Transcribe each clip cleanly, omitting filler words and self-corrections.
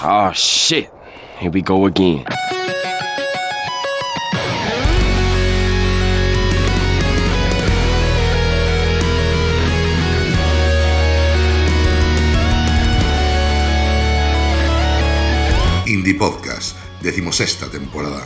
Oh shit, here we go again. Indie Podcast, 16ª temporada.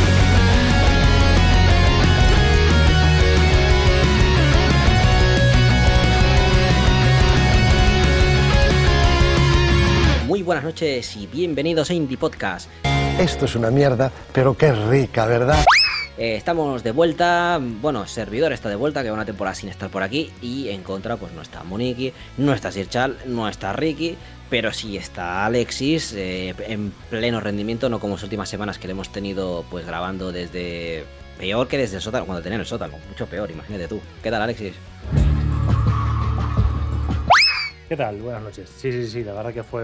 Muy buenas noches y bienvenidos a Indie Podcast. Esto es una mierda, pero qué rica, ¿verdad? Estamos de vuelta, bueno, servidor está de vuelta, que va una temporada sin estar por aquí. Y en contra pues no está Moniki, no está Sirchal, no está Ricky, pero sí está Alexis en pleno rendimiento, no como las últimas semanas que le hemos tenido pues grabando desde... peor que desde el sótano, cuando tenía el sótano, mucho peor, imagínate tú. ¿Qué tal, Alexis? ¿Qué tal? Buenas noches. Sí, la verdad que fue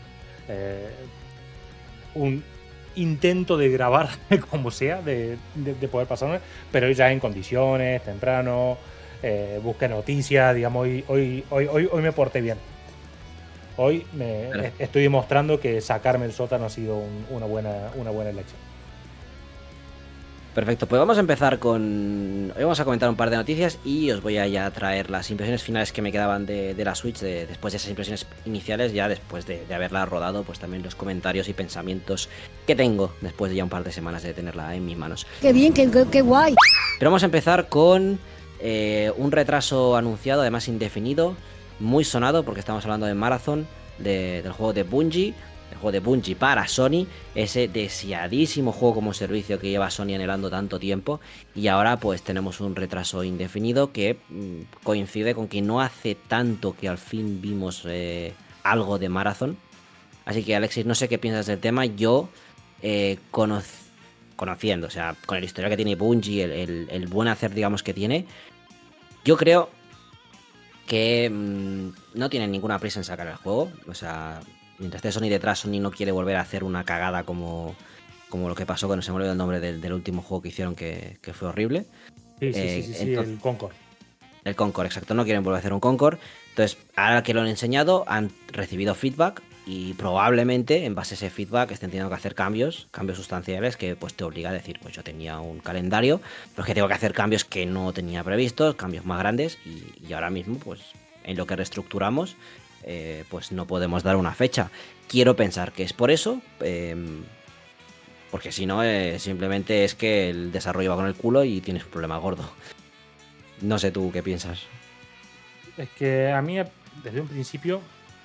un intento de grabar como sea, de poder pasarme, pero ya en condiciones, temprano, busqué noticias, digamos, hoy me porté bien. Hoy estoy demostrando que sacarme el sótano ha sido una buena elección. Perfecto, pues vamos a empezar con... Hoy vamos a comentar un par de noticias y os voy a ya traer las impresiones finales que me quedaban de la Switch, después de esas impresiones iniciales, ya después de haberla rodado, pues también los comentarios y pensamientos que tengo después de ya un par de semanas de tenerla en mis manos. ¡Qué bien, qué guay! Pero vamos a empezar con un retraso anunciado, además indefinido, muy sonado, porque estamos hablando de Marathon, del juego de Bungie. El juego de Bungie para Sony, ese deseadísimo juego como servicio que lleva Sony anhelando tanto tiempo, y ahora pues tenemos un retraso indefinido que coincide con que no hace tanto que al fin vimos algo de Marathon. Así que Alexis, no sé qué piensas del tema. Yo conociendo, o sea, con el historial que tiene Bungie, el buen hacer digamos que tiene, yo creo que no tienen ninguna prisa en sacar el juego. O sea, mientras esté Sony detrás, Sony no quiere volver a hacer una cagada como lo que pasó, que no se me olvidó el nombre del último juego que hicieron, que fue horrible. Sí, entonces, el Concord. El Concord, exacto, no quieren volver a hacer un Concord. Entonces, ahora que lo han enseñado, han recibido feedback y probablemente en base a ese feedback estén teniendo que hacer cambios sustanciales que pues te obliga a decir, pues yo tenía un calendario, pero es que tengo que hacer cambios que no tenía previstos, cambios más grandes, y ahora mismo pues en lo que reestructuramos pues no podemos dar una fecha. Quiero pensar que es por eso, porque si no simplemente es que el desarrollo va con el culo y tienes un problema gordo. No sé tú qué piensas. Es que a mí desde un principio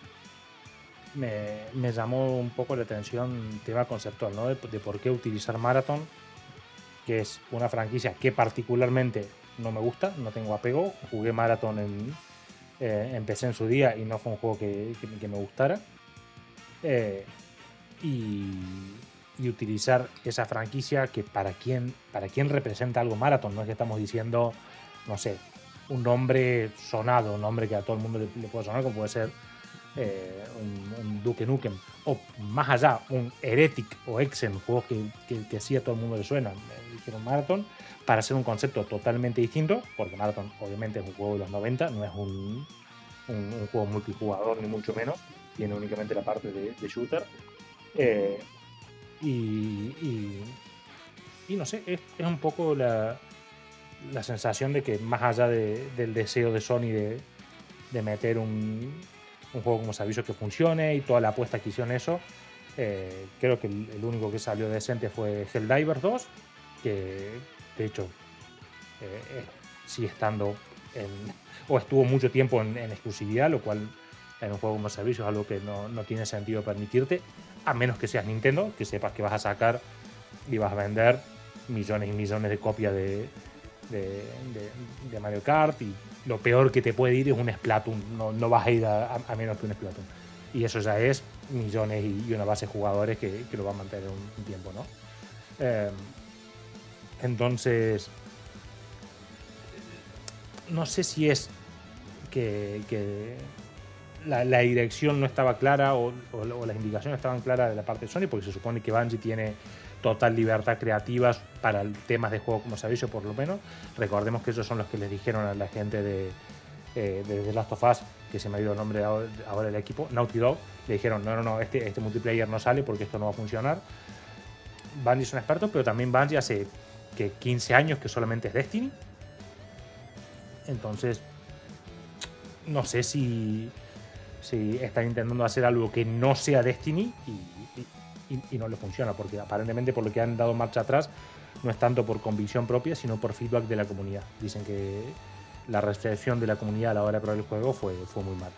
me llamó un poco la atención el tema conceptual, ¿no? De por qué utilizar Marathon, que es una franquicia que particularmente no me gusta, no tengo apego. Jugué Marathon empecé en su día y no fue un juego que me gustara. Y utilizar esa franquicia que para quien representa algo Marathon, no es que estamos diciendo, no sé, un nombre sonado, un nombre que a todo el mundo le puede sonar, como puede ser un Duke Nukem, o más allá, un Heretic o Exen, juegos que sí a todo el mundo le suenan. Dijeron Marathon para hacer un concepto totalmente distinto, porque Marathon obviamente es un juego de los 90, no es un juego multijugador ni mucho menos, tiene únicamente la parte de shooter, y no sé, es un poco la sensación de que más allá del deseo de Sony de meter un juego como servicio que funcione y toda la apuesta que hicieron eso, creo que el único que salió decente fue Helldivers 2, que de hecho sigue estando o estuvo mucho tiempo en exclusividad, lo cual en un juego como servicio es algo que no tiene sentido permitirte, a menos que seas Nintendo, que sepas que vas a sacar y vas a vender millones y millones de copias de Mario Kart, y lo peor que te puede ir es un Splatoon, no vas a ir a menos que un Splatoon, y eso ya es millones y una base de jugadores que lo va a mantener un tiempo, ¿no? Entonces no sé si es que la dirección no estaba clara o las indicaciones estaban claras de la parte de Sony, porque se supone que Bungie tiene total libertad creativa para temas de juego como servicio, por lo menos. Recordemos que ellos son los que les dijeron a la gente de The Last of Us, que se me ha ido el nombre ahora del equipo, Naughty Dog, le dijeron, no, este multiplayer no sale porque esto no va a funcionar. Bungie son expertos, pero también Bungie hace que 15 años que solamente es Destiny. Entonces, no sé si están intentando hacer algo que no sea Destiny y no le funciona, porque aparentemente por lo que han dado marcha atrás no es tanto por convicción propia, sino por feedback de la comunidad. Dicen que la recepción de la comunidad a la hora de probar el juego fue muy mala.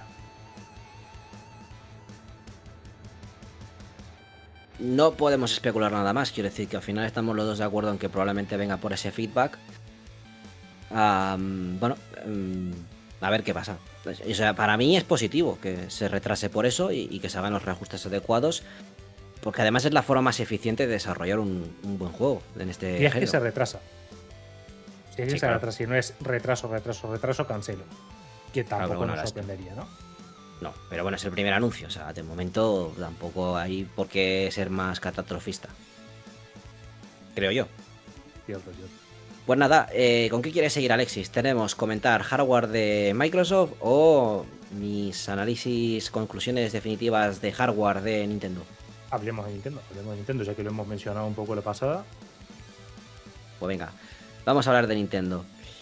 No podemos especular nada más, quiero decir que al final estamos los dos de acuerdo en que probablemente venga por ese feedback. A ver qué pasa. O sea, para mí es positivo que se retrase por eso y que se hagan los reajustes adecuados, porque además es la forma más eficiente de desarrollar un buen juego en este Y es género. que se retrasa. Si es que Sí, se claro. retrasa, si no es retraso, cancelo. Que tampoco pero bueno, nos ahora sorprendería, ¿no? No, pero bueno, es el primer anuncio, o sea, de momento tampoco hay por qué ser más catastrofista. Creo yo. Cierto. Pues nada, ¿con qué quieres seguir, Alexis? Tenemos comentar hardware de Microsoft o mis análisis, conclusiones definitivas de hardware de Nintendo. Hablemos de Nintendo, ya que lo hemos mencionado un poco la pasada. Pues venga, vamos a hablar de Nintendo.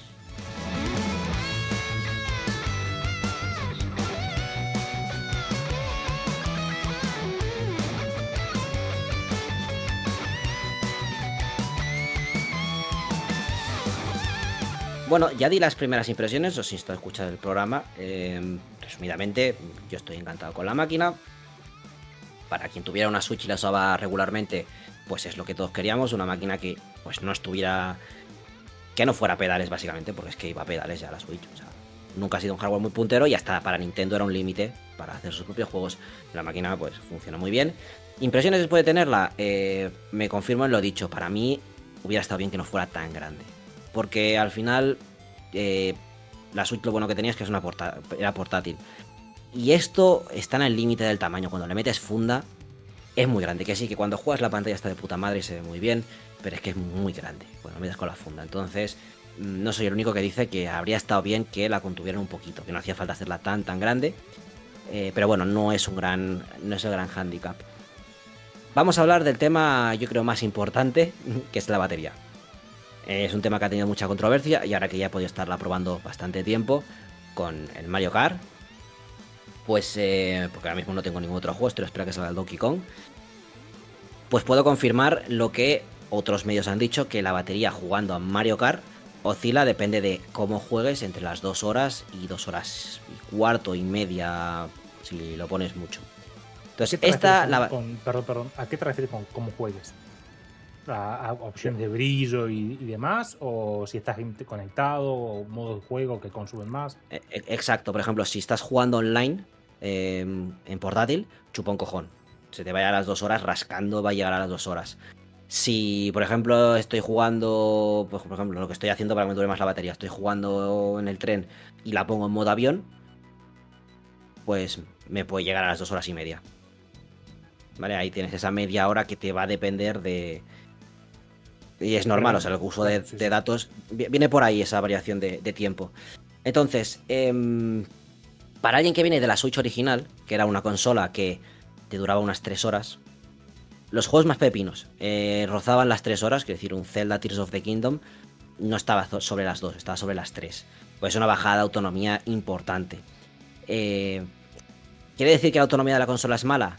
Bueno, ya di las primeras impresiones, os insto a escuchar el programa. Resumidamente, yo estoy encantado con la máquina. Para quien tuviera una Switch y la usaba regularmente, pues es lo que todos queríamos, una máquina que pues no estuviera... que no fuera pedales básicamente, porque es que iba a pedales ya la Switch. O sea, nunca ha sido un hardware muy puntero y hasta para Nintendo era un límite para hacer sus propios juegos. La máquina pues funciona muy bien. Impresiones después de tenerla, me confirmo en lo dicho, para mí hubiera estado bien que no fuera tan grande. Porque al final la Switch lo bueno que tenía es que era portátil. Y esto está en el límite del tamaño. Cuando le metes funda, es muy grande. Que sí, que cuando juegas la pantalla está de puta madre y se ve muy bien, pero es que es muy grande cuando metes con la funda. Entonces, no soy el único que dice que habría estado bien que la contuvieran un poquito, que no hacía falta hacerla tan grande. Pero bueno, no es el gran handicap. Vamos a hablar del tema, yo creo, más importante, que es la batería. Es un tema que ha tenido mucha controversia y ahora que ya he podido estarla probando bastante tiempo con el Mario Kart, pues porque ahora mismo no tengo ningún otro juego, estoy esperando que salga el Donkey Kong, pues puedo confirmar lo que otros medios han dicho, que la batería jugando a Mario Kart oscila, depende de cómo juegues, entre las 2 horas y 2 horas y cuarto y media, si lo pones mucho. Entonces, Perdón, ¿a qué te refieres con cómo juegues? ¿A opciones de brillo y demás? ¿O si estás conectado? ¿O modo de juego que consumen más? Exacto, por ejemplo, si estás jugando online en portátil, chupa un cojón. Se te vaya a las 2 horas rascando, va a llegar a las 2 horas. Si, por ejemplo, estoy jugando, pues, por ejemplo, lo que estoy haciendo para que me dure más la batería, estoy jugando en el tren y la pongo en modo avión, pues me puede llegar a las 2 horas y media. ¿Vale? Ahí tienes esa media hora que te va a depender de... Y es normal, o sea, el uso de datos viene por ahí, esa variación de tiempo. Entonces, para alguien que viene de la Switch original, que era una consola que te duraba unas 3 horas, los juegos más pepinos rozaban las 3 horas, quiero decir, un Zelda Tears of the Kingdom no estaba sobre las 2, estaba sobre las 3. Pues es una bajada de autonomía importante. ¿Quiere decir que la autonomía de la consola es mala?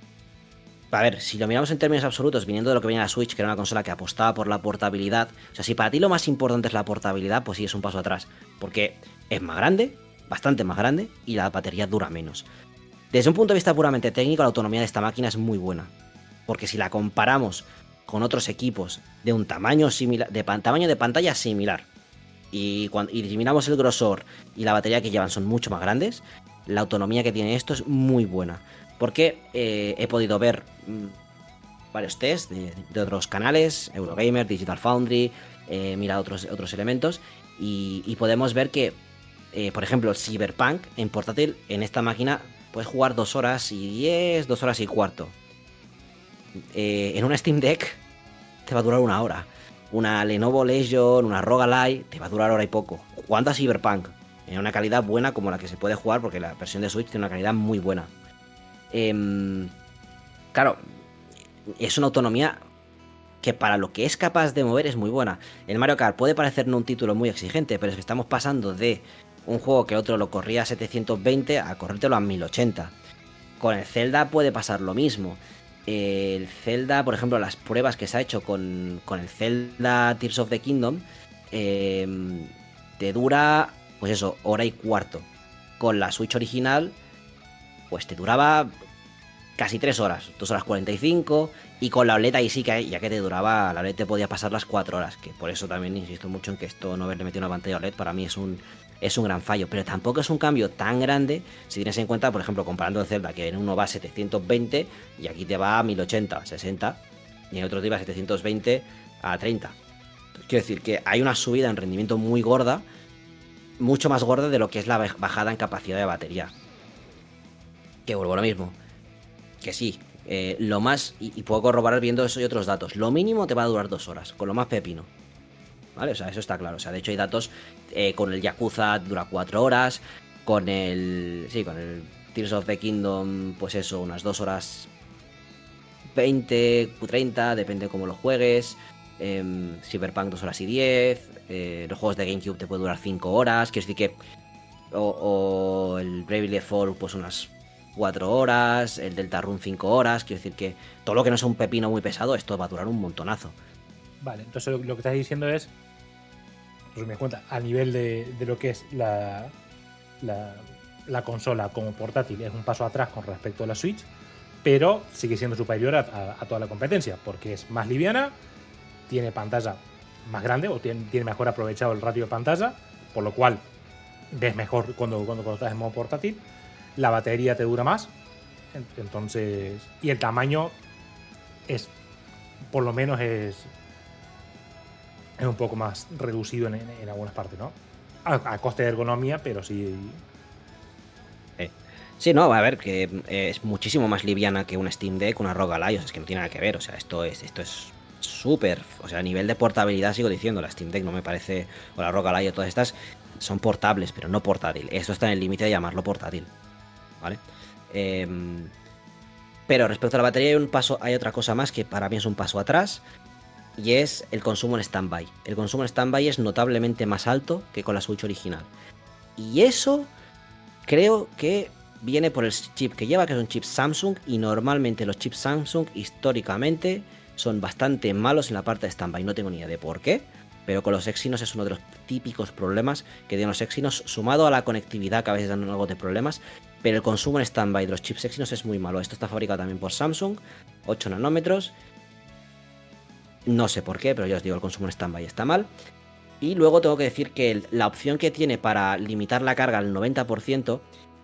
A ver, si lo miramos en términos absolutos, viniendo de lo que venía la Switch, que era una consola que apostaba por la portabilidad, o sea, si para ti lo más importante es la portabilidad, pues sí, es un paso atrás, porque es más grande, bastante más grande, y la batería dura menos. Desde un punto de vista puramente técnico, la autonomía de esta máquina es muy buena, porque si la comparamos con otros equipos de un tamaño similar, tamaño de pantalla similar, y miramos el grosor y la batería que llevan son mucho más grandes, la autonomía que tiene esto es muy buena. Porque he podido ver varios tests de otros canales, Eurogamer, Digital Foundry, mira otros elementos, y podemos ver que, por ejemplo, Cyberpunk en portátil, en esta máquina puedes jugar 2 horas y 10, 2 horas y cuarto. En una Steam Deck te va a durar 1 hora. Una Lenovo Legion, una ROG Ally, te va a durar hora y poco. Jugando a Cyberpunk, en una calidad buena como la que se puede jugar, porque la versión de Switch tiene una calidad muy buena. Claro, es una autonomía que para lo que es capaz de mover es muy buena. El Mario Kart puede parecernos un título muy exigente, pero es que estamos pasando de un juego que otro lo corría a 720 a corrértelo a 1080. Con el Zelda puede pasar lo mismo. El Zelda, por ejemplo, las pruebas que se ha hecho con el Zelda Tears of the Kingdom, te dura, pues eso, hora y cuarto. Con la Switch original, pues te duraba casi 3 horas, 2 horas 45, y con la OLED ahí sí que, ya que te duraba, la OLED te podía pasar las 4 horas, que por eso también insisto mucho en que esto no haberle metido una pantalla OLED para mí es un gran fallo, pero tampoco es un cambio tan grande si tienes en cuenta, por ejemplo, comparando el Zelda, que en uno va a 720 y aquí te va a 1080, 60, y en otro te va a 720 a 30. Entonces, quiero decir que hay una subida en rendimiento muy gorda, mucho más gorda de lo que es la bajada en capacidad de batería. Que vuelvo a lo mismo. Que sí, lo más, y puedo corroborar viendo eso y otros datos, lo mínimo te va a durar 2 horas, con lo más pepino. ¿Vale? O sea, eso está claro. O sea, de hecho hay datos, con el Yakuza dura 4 horas, con el Tears of the Kingdom, pues eso, unas 2 horas 20, 30, depende de cómo lo juegues. Cyberpunk 2 horas y 10, los juegos de GameCube te puede durar 5 horas, quiero decir que, o el Bravely Default pues unas 4 horas, el Deltarune 5 horas, quiero decir que todo lo que no sea un pepino muy pesado, esto va a durar un montonazo. Vale, entonces lo que estás diciendo es, me cuenta, a nivel de lo que es la consola como portátil, es un paso atrás con respecto a la Switch, pero sigue siendo superior a toda la competencia, porque es más liviana, tiene pantalla más grande, o tiene mejor aprovechado el ratio de pantalla, por lo cual ves mejor cuando estás en modo portátil. La batería te dura más, entonces, y el tamaño es, por lo menos es un poco más reducido en algunas partes, ¿no? A coste de ergonomía, pero sí. Sí, no, a ver, que es muchísimo más liviana que un Steam Deck, una ROG Ally, o sea, es que no tiene nada que ver, o sea, esto es súper, o sea, a nivel de portabilidad sigo diciendo, la Steam Deck no me parece, o la ROG Ally o todas estas son portables, pero no portátil, esto está en el límite de llamarlo portátil, ¿vale? Pero respecto a la batería hay otra cosa más que para mí es un paso atrás, y es el consumo en stand-by. El consumo en stand-by es notablemente más alto que con la Switch original, y eso creo que viene por el chip que lleva, que es un chip Samsung, y normalmente los chips Samsung históricamente son bastante malos en la parte de stand-by. No tengo ni idea de por qué, pero con los Exynos es uno de los típicos problemas que tienen los Exynos, sumado a la conectividad, que a veces dan algo de problemas, pero el consumo en stand-by de los chips Exynos es muy malo. Esto está fabricado también por Samsung, 8 nanómetros, no sé por qué, pero ya os digo, el consumo en stand-by está mal. Y luego tengo que decir que la opción que tiene para limitar la carga al 90%,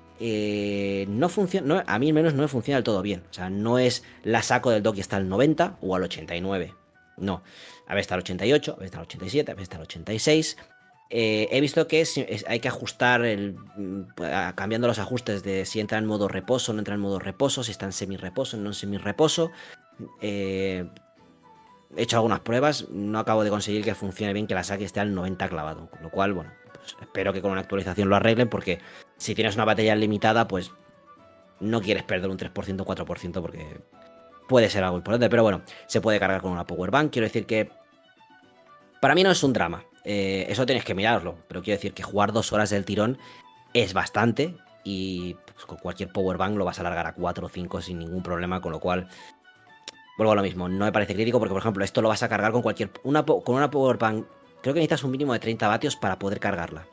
no funciona, a mí al menos no me funciona del todo bien. O sea, no es la saco del dock y está al 90 o al 89. No, a veces está al 88, a veces está al 87, a veces está al 86. He visto que hay que ajustar cambiando los ajustes de si entra en modo reposo, no entra en modo reposo, si está en semi-reposo, no en semi-reposo. He hecho algunas pruebas, no acabo de conseguir que funcione bien, que la saque esté al 90 clavado, con lo cual, bueno, pues espero que con una actualización lo arreglen, porque si tienes una batería limitada, pues no quieres perder un 3%, 4%, porque puede ser algo importante, pero bueno, se puede cargar con una power bank. Quiero decir que para mí no es un drama, eso tienes que mirarlo, pero quiero decir que jugar 2 horas del tirón es bastante, y pues, con cualquier power bank lo vas a alargar a 4 o 5 sin ningún problema, con lo cual vuelvo a lo mismo, no me parece crítico, porque por ejemplo esto lo vas a cargar con con una power bank. Creo que necesitas un mínimo de 30 vatios para poder cargarla,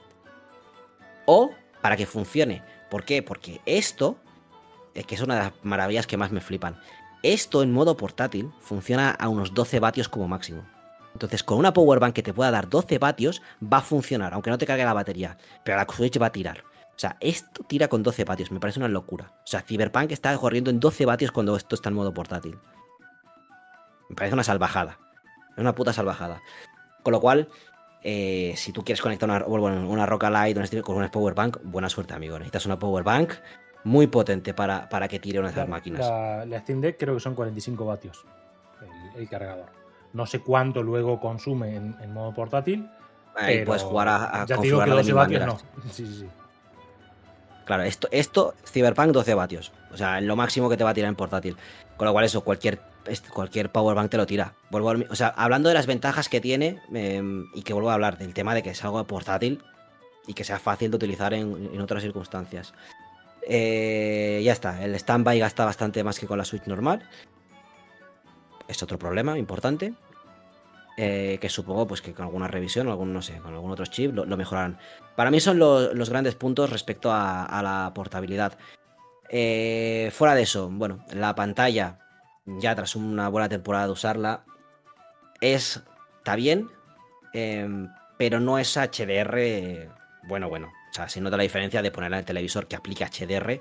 o para que funcione. ¿Por qué? Porque esto, que es una de las maravillas que más me flipan, esto en modo portátil funciona a unos 12 vatios como máximo. Entonces con una power bank que te pueda dar 12 vatios va a funcionar, aunque no te cargue la batería, pero la Switch va a tirar. O sea, esto tira con 12 vatios, me parece una locura. O sea, Cyberpunk está corriendo en 12 vatios cuando esto está en modo portátil. Me parece una salvajada, es una puta salvajada. Con lo cual, si tú quieres conectar una ROG Ally con una power bank, buena suerte, amigo. Necesitas una power bank muy potente para que tire una de esas máquinas. La Steam Deck creo que son 45 vatios el cargador. No sé cuánto luego consume en modo portátil. Ahí puedes jugar a ya te digo que 12 vatios no. Sí. Claro, esto Cyberpunk 12 vatios. O sea, lo máximo que te va a tirar en portátil. Con lo cual eso, cualquier powerbank te lo tira. O sea, hablando de las ventajas que tiene, y que vuelvo a hablar del tema de que es algo portátil y que sea fácil de utilizar en otras circunstancias. Ya está, el standby gasta bastante más que con la Switch normal. Es otro problema importante. Que supongo pues que con alguna revisión, no sé, con algún otro chip lo mejorarán. Para mí son los grandes puntos respecto a la portabilidad. Fuera de eso, bueno, la pantalla, ya tras una buena temporada de usarla, está bien, pero no es HDR bueno. O sea, se nota la diferencia de ponerla en el televisor que aplique HDR.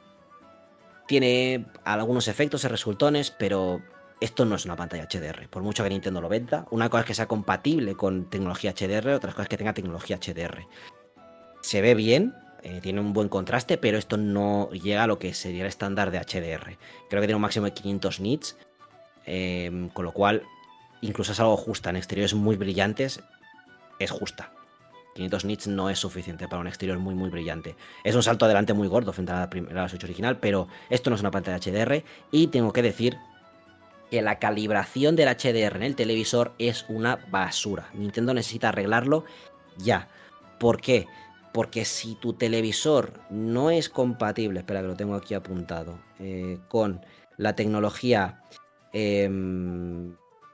Tiene algunos efectos y resultones, pero esto no es una pantalla HDR, por mucho que Nintendo lo venda. Una cosa es que sea compatible con tecnología HDR, otra cosa es que tenga tecnología HDR. Se ve bien, tiene un buen contraste, pero esto no llega a lo que sería el estándar de HDR. Creo que tiene un máximo de 500 nits, con lo cual incluso es algo justa. En exteriores muy brillantes es justa. 500 nits no es suficiente para un exterior muy muy brillante. Es un salto adelante muy gordo frente a la Switch original, pero esto no es una pantalla HDR. Y tengo que decir que la calibración del HDR en el televisor es una basura. Nintendo necesita arreglarlo ya. ¿Por qué? Porque si tu televisor no es compatible, espera que lo tengo aquí apuntado, con la tecnología... lo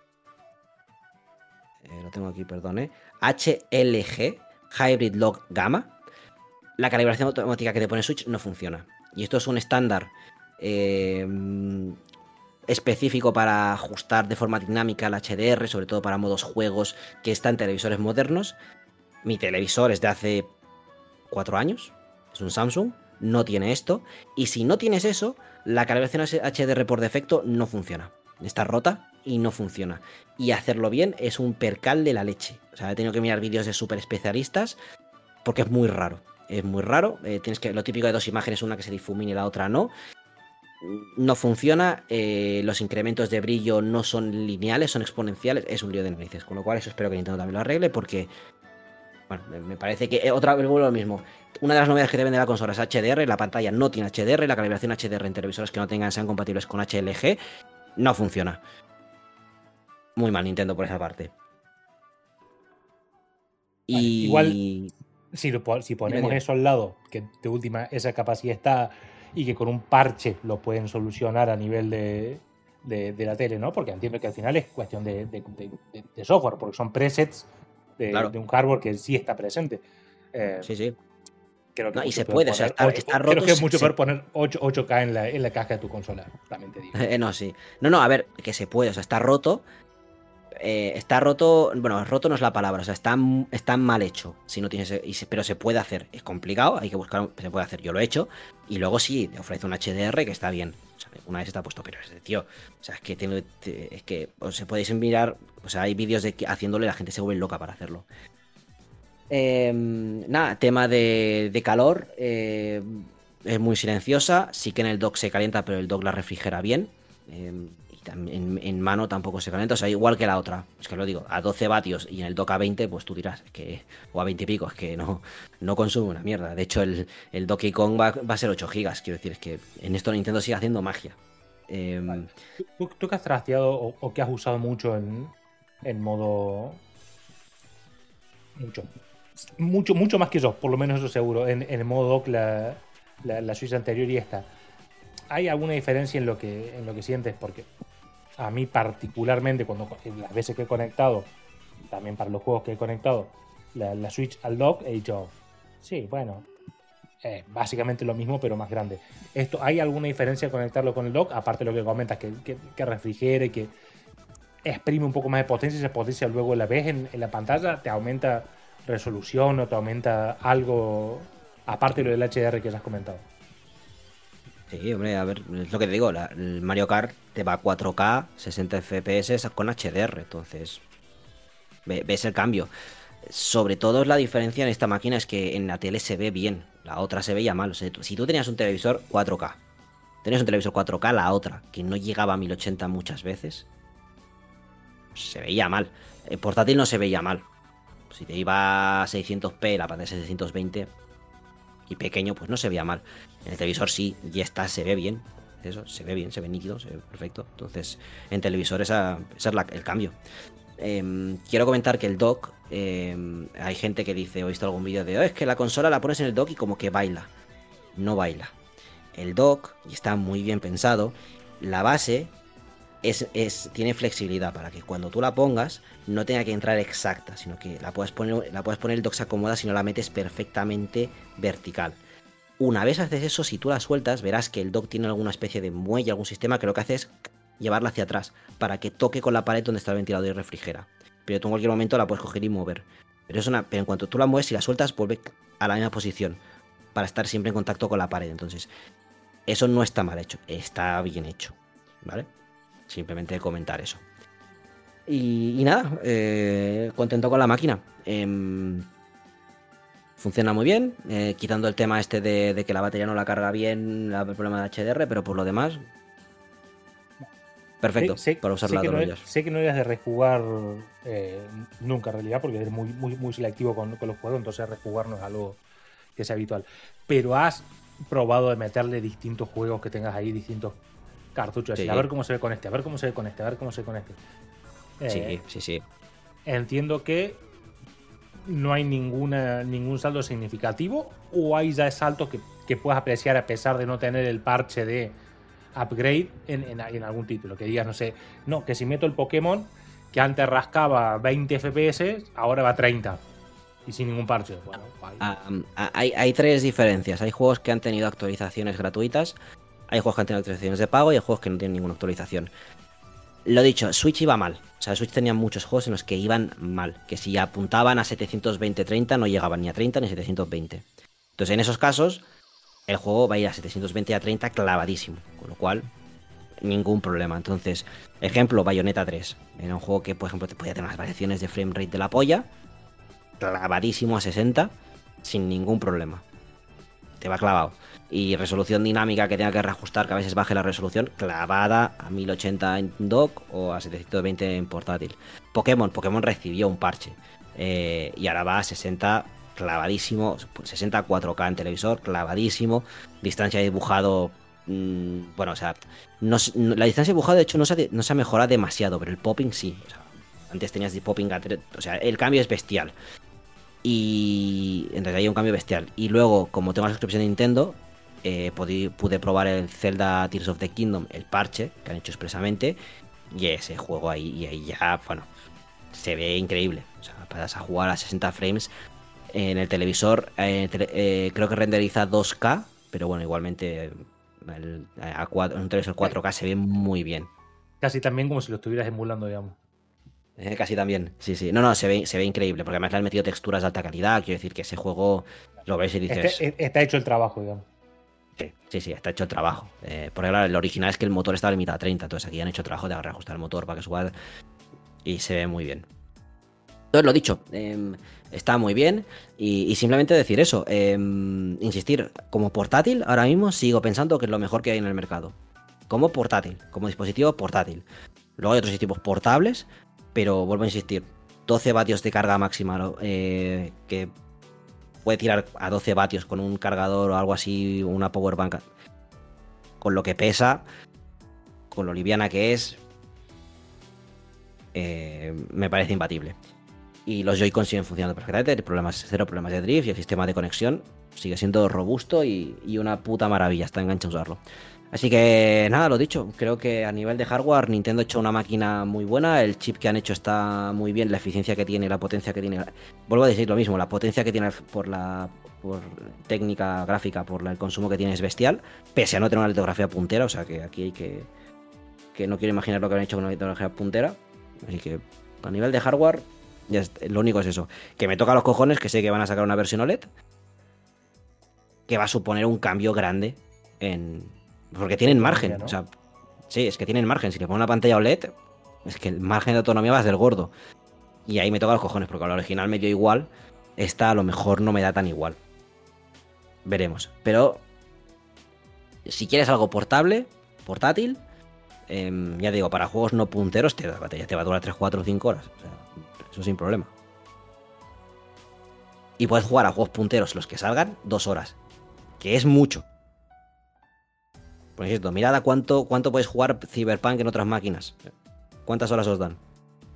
tengo aquí, perdón, HLG, Hybrid Lock Gamma, la calibración automática que te pone Switch no funciona. Y esto es un estándar específico para ajustar de forma dinámica el HDR, sobre todo para modos juegos, que está en televisores modernos. Mi televisor es de hace 4 años, es un Samsung, no tiene esto. Y si no tienes eso, la calibración HDR por defecto no funciona. Está rota y no funciona. Y hacerlo bien es un percal de la leche. O sea, he tenido que mirar vídeos de súper especialistas porque es muy raro. Es muy raro. Tienes que lo típico de 2 imágenes, una que se difumine y la otra no. No funciona. Los incrementos de brillo no son lineales, son exponenciales. Es un lío de narices. Con lo cual eso espero que Nintendo también lo arregle porque... Bueno, me parece que otra vez vuelvo lo mismo. Una de las novedades que te vende la consola es HDR. La pantalla no tiene HDR. La calibración HDR en televisores que no sean compatibles con HLG no funciona. Muy mal Nintendo por esa parte. Vale, Y... igual, si ponemos eso al lado, que de última esa capacidad está y que con un parche lo pueden solucionar a nivel de la tele, ¿no? Porque entiendo que al final es cuestión de software, porque son presets Claro. de un hardware que sí está presente. Sí. Creo que No, y se puede, o sea, está roto. Creo que es mucho peor poner 8K en la caja de tu consola, también te digo. No, sí. No, a ver, que se puede, o sea, está roto. Está roto, bueno, roto no es la palabra, o sea, está mal hecho. Si no tienes, pero se puede hacer. Es complicado, hay que buscar, se puede hacer. Yo lo he hecho y luego sí, te ofrece un HDR que está bien. O sea, una vez está puesto, pero es de tío. O sea, es que se podéis mirar, o sea, hay vídeos de que haciéndolo y la gente se vuelve loca para hacerlo. Nada, tema de calor, es muy silenciosa. Sí que en el dock se calienta, pero el dock la refrigera bien. Y también en mano tampoco se calienta, o sea, igual que la otra. Es que lo digo, a 12 vatios y en el dock a 20, pues tú dirás, o a 20 y pico, es que no consume una mierda. De hecho, el Donkey Kong va a ser 8 gigas, quiero decir, es que en esto Nintendo sigue haciendo magia. Vale. ¿Tú que has trasteado o que has usado mucho en modo... Mucho más que yo, por lo menos eso seguro, en el modo dock la Switch anterior y esta. ¿Hay alguna diferencia en lo que sientes? Porque a mí particularmente, las veces que he conectado, también para los juegos que he conectado, la Switch al dock, he dicho, sí, bueno, básicamente lo mismo, pero más grande. ¿Hay alguna diferencia conectarlo con el dock? Aparte de lo que comentas, que refrigere, que exprime un poco más de potencia, y esa potencia luego la ves en la pantalla, te aumenta resolución o te aumenta algo, aparte de lo del HDR que ya has comentado. Sí, hombre, a ver, es lo que te digo, el Mario Kart te va a 4K, 60 FPS con HDR, entonces ves el cambio. Sobre todo la diferencia en esta máquina es que en la tele se ve bien, la otra se veía mal. O sea, si tú tenías un televisor 4K, tenías un televisor 4K, la otra, que no llegaba a 1080 muchas veces, se veía mal. El portátil no se veía mal. Si te iba a 600p, la pantalla 620, y pequeño, pues no se veía mal. En el televisor sí, y esta se ve bien. Eso, se ve bien, se ve nítido, se ve perfecto. Entonces, en televisor ese es el cambio. Quiero comentar que el dock, hay gente que dice, he visto algún vídeo de, es que la consola la pones en el dock y como que baila. No baila. El dock, y está muy bien pensado, la base tiene flexibilidad para que cuando tú la pongas no tenga que entrar exacta, sino que la puedes poner el dock se acomoda si no la metes perfectamente vertical. Una vez haces eso, si tú la sueltas, verás que el dock tiene alguna especie de muelle, algún sistema que lo que hace es llevarla hacia atrás para que toque con la pared donde está el ventilador y refrigera. Pero tú en cualquier momento la puedes coger y mover. Pero en cuanto tú la mueves, si la sueltas, vuelve a la misma posición para estar siempre en contacto con la pared. Entonces, eso no está mal hecho, está bien hecho, ¿vale? Simplemente comentar eso. Y nada, contento con la máquina. Funciona muy bien, quitando el tema este de que la batería no la carga bien, el problema de HDR, pero por lo demás, perfecto para usar las dos. Sé que no eres de rejugar nunca en realidad, porque eres muy selectivo con los juegos, entonces rejugar no es algo que sea habitual. Pero has probado de meterle distintos juegos que tengas ahí, distintos cartuchos, Sí. a ver cómo se ve con este, a ver cómo se ve con este, a ver cómo se ve con este. Sí. Entiendo que no hay ningún salto significativo, o hay ya saltos que puedas apreciar a pesar de no tener el parche de upgrade en algún título. Que digas, no sé, no, que si meto el Pokémon que antes rascaba 20 FPS, ahora va a 30 y sin ningún parche. Bueno, hay tres diferencias. Hay juegos que han tenido actualizaciones gratuitas, hay juegos que han tenido actualizaciones de pago y hay juegos que no tienen ninguna actualización. Lo dicho, Switch iba mal. O sea, Switch tenía muchos juegos en los que iban mal. Que si apuntaban a 720-30 no llegaban ni a 30 ni a 720. Entonces, en esos casos, el juego va a ir a 720 a 30 clavadísimo. Con lo cual, ningún problema. Entonces, ejemplo, Bayonetta 3. Era un juego que, por ejemplo, te podía tener unas variaciones de frame rate de la polla. Clavadísimo a 60 sin ningún problema. Te va clavado. Y resolución dinámica que tenga que reajustar, que a veces baje la resolución, clavada a 1080 en dock o a 720 en portátil. Pokémon recibió un parche y ahora va a 60 clavadísimo, 60 4K en televisor, clavadísimo, distancia de dibujado, bueno, o sea, la distancia de dibujado de hecho no se ha mejorado demasiado, pero el popping sí, o sea, antes tenías de popping, o sea, el cambio es bestial. Y entonces hay un cambio bestial. Y luego, como tengo la suscripción de Nintendo, pude probar el Zelda Tears of the Kingdom, el parche que han hecho expresamente, y ese juego ahí, y ahí ya, bueno, se ve increíble. O sea, pasas a jugar a 60 frames en el televisor, creo que renderiza 2K, pero bueno, igualmente en un televisor 4K se ve muy bien. Casi también como si lo estuvieras emulando, digamos. Casi también, sí. No, se ve increíble, porque además le han metido texturas de alta calidad. Quiero decir que ese juego lo ves y dices... Está hecho el trabajo, digamos. Sí, está hecho el trabajo. Porque claro, el original es que el motor estaba limitado a 30, entonces aquí han hecho el trabajo de reajustar el motor para que suba y se ve muy bien. Entonces, lo dicho, está muy bien y simplemente decir eso, insistir, como portátil, ahora mismo sigo pensando que es lo mejor que hay en el mercado. Como portátil, como dispositivo portátil. Luego hay otros dispositivos portables, pero vuelvo a insistir, 12 vatios de carga máxima, que puede tirar a 12 vatios con un cargador o algo así, una power bank, con lo que pesa, con lo liviana que es, me parece imbatible. Y los Joy-Con siguen funcionando perfectamente, cero problemas de drift, y el sistema de conexión sigue siendo robusto y una puta maravilla, está enganchado a usarlo. Así que nada, lo dicho, creo que a nivel de hardware Nintendo ha hecho una máquina muy buena, el chip que han hecho está muy bien, la eficiencia que tiene, la potencia que tiene, vuelvo a decir lo mismo, la potencia que tiene por técnica gráfica, por el consumo que tiene es bestial, pese a no tener una litografía puntera, o sea que aquí hay que no quiero imaginar lo que han hecho con una litografía puntera, así que a nivel de hardware, lo único es eso, que me toca los cojones, que sé que van a sacar una versión OLED, que va a suponer un cambio grande porque tienen margen, ¿no? O sea, sí, es que tienen margen. Si le ponen una pantalla OLED, es que el margen de autonomía va a ser gordo. Y ahí me toca los cojones, porque la original me dio igual. Esta a lo mejor no me da tan igual. Veremos. Pero si quieres algo portátil, ya digo, para juegos no punteros te va a durar 3, 4 o 5 horas. O sea, eso sin problema. Y puedes jugar a juegos punteros, los que salgan, 2 horas. que es mucho. Por ejemplo, mirad a cuánto podéis jugar Cyberpunk en otras máquinas. ¿Cuántas horas os dan?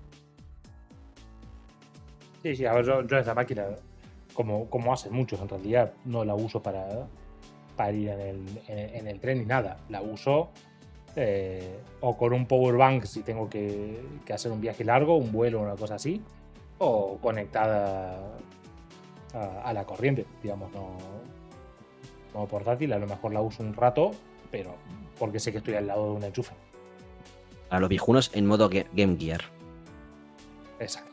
Sí, a ver, yo esa máquina, como hacen muchos en realidad, no la uso para ir en el tren ni nada. La uso o con un powerbank si tengo que hacer un viaje largo, un vuelo o una cosa así, o conectada a la corriente, digamos, no portátil. A lo mejor la uso un rato, pero porque sé que estoy al lado de un enchufe. A los viejunos en modo Game Gear. Exacto.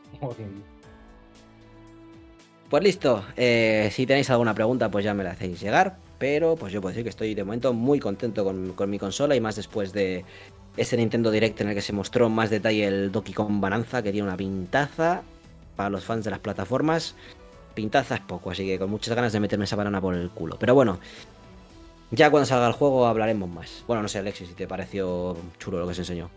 Pues listo, si tenéis alguna pregunta pues ya me la hacéis llegar, pero pues yo puedo decir que estoy de momento muy contento con mi consola, y más después de ese Nintendo Direct en el que se mostró en más detalle el Donkey Kong Bonanza, que tiene una pintaza para los fans de las plataformas. Pintaza es poco, así que con muchas ganas de meterme esa banana por el culo. Pero bueno, ya cuando salga el juego hablaremos más. Bueno, no sé, Alexis, si te pareció chulo lo que se enseñó.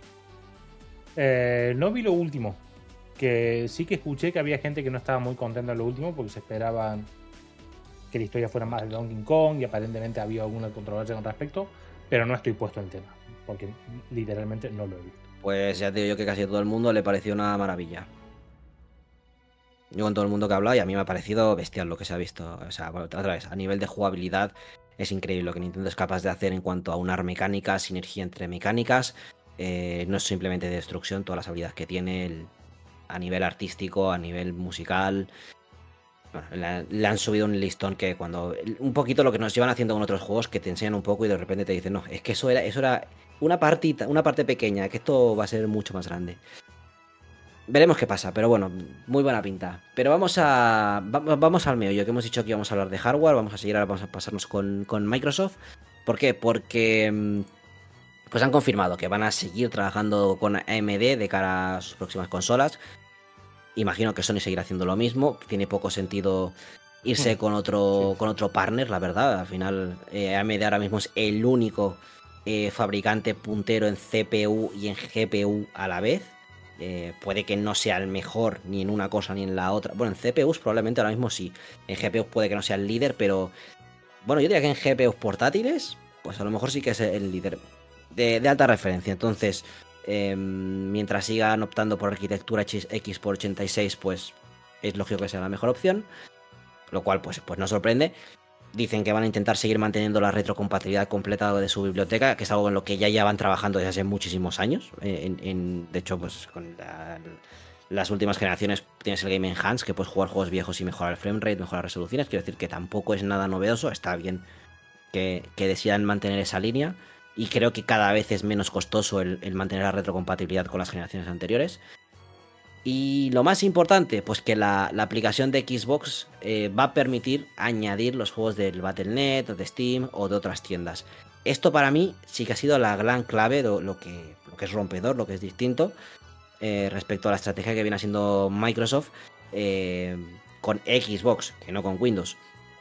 No vi lo último. Que sí que escuché que había gente que no estaba muy contenta en lo último porque se esperaban que la historia fuera más de Donkey Kong y aparentemente había alguna controversia con respecto, pero no estoy puesto en el tema porque literalmente no lo he visto. Pues ya te digo yo que casi a todo el mundo le pareció una maravilla. Yo con todo el mundo que he hablado, y a mí me ha parecido bestial lo que se ha visto. O sea, otra vez, a nivel de jugabilidad es increíble lo que Nintendo es capaz de hacer en cuanto a unar mecánicas, sinergia entre mecánicas. No es simplemente destrucción, todas las habilidades que tiene a nivel artístico, a nivel musical. Bueno, le han subido un listón que cuando... Un poquito lo que nos llevan haciendo con otros juegos, que te enseñan un poco y de repente te dicen, no, es que eso era una parte pequeña, que esto va a ser mucho más grande. Veremos qué pasa, pero bueno, muy buena pinta. Pero vamos al meollo, que hemos dicho que íbamos a hablar de hardware, vamos a seguir, ahora vamos a pasarnos con Microsoft. ¿Por qué? Porque pues han confirmado que van a seguir trabajando con AMD de cara a sus próximas consolas. Imagino que Sony seguirá haciendo lo mismo. Tiene poco sentido irse con otro partner, la verdad. Al final, AMD ahora mismo es el único fabricante puntero en CPU y en GPU a la vez. Puede que no sea el mejor ni en una cosa ni en la otra. Bueno, en CPUs probablemente ahora mismo sí. En GPUs puede que no sea el líder, pero bueno, yo diría que en GPUs portátiles, pues a lo mejor sí que es el líder de alta referencia. Entonces, mientras sigan optando por arquitectura x86, pues es lógico que sea la mejor opción, lo cual pues no sorprende. Dicen que van a intentar seguir manteniendo la retrocompatibilidad completa de su biblioteca, que es algo en lo que ya van trabajando desde hace muchísimos años. De hecho, pues con las últimas generaciones tienes el Game Enhance, que puedes jugar juegos viejos y mejorar el framerate, mejorar resoluciones. Quiero decir que tampoco es nada novedoso, está bien que decidan mantener esa línea. Y creo que cada vez es menos costoso el mantener la retrocompatibilidad con las generaciones anteriores. Y lo más importante, pues que la aplicación de Xbox va a permitir añadir los juegos del Battle.net, o de Steam o de otras tiendas. Esto para mí sí que ha sido la gran clave, lo que es rompedor, lo que es distinto respecto a la estrategia que viene haciendo Microsoft con Xbox, que no con Windows.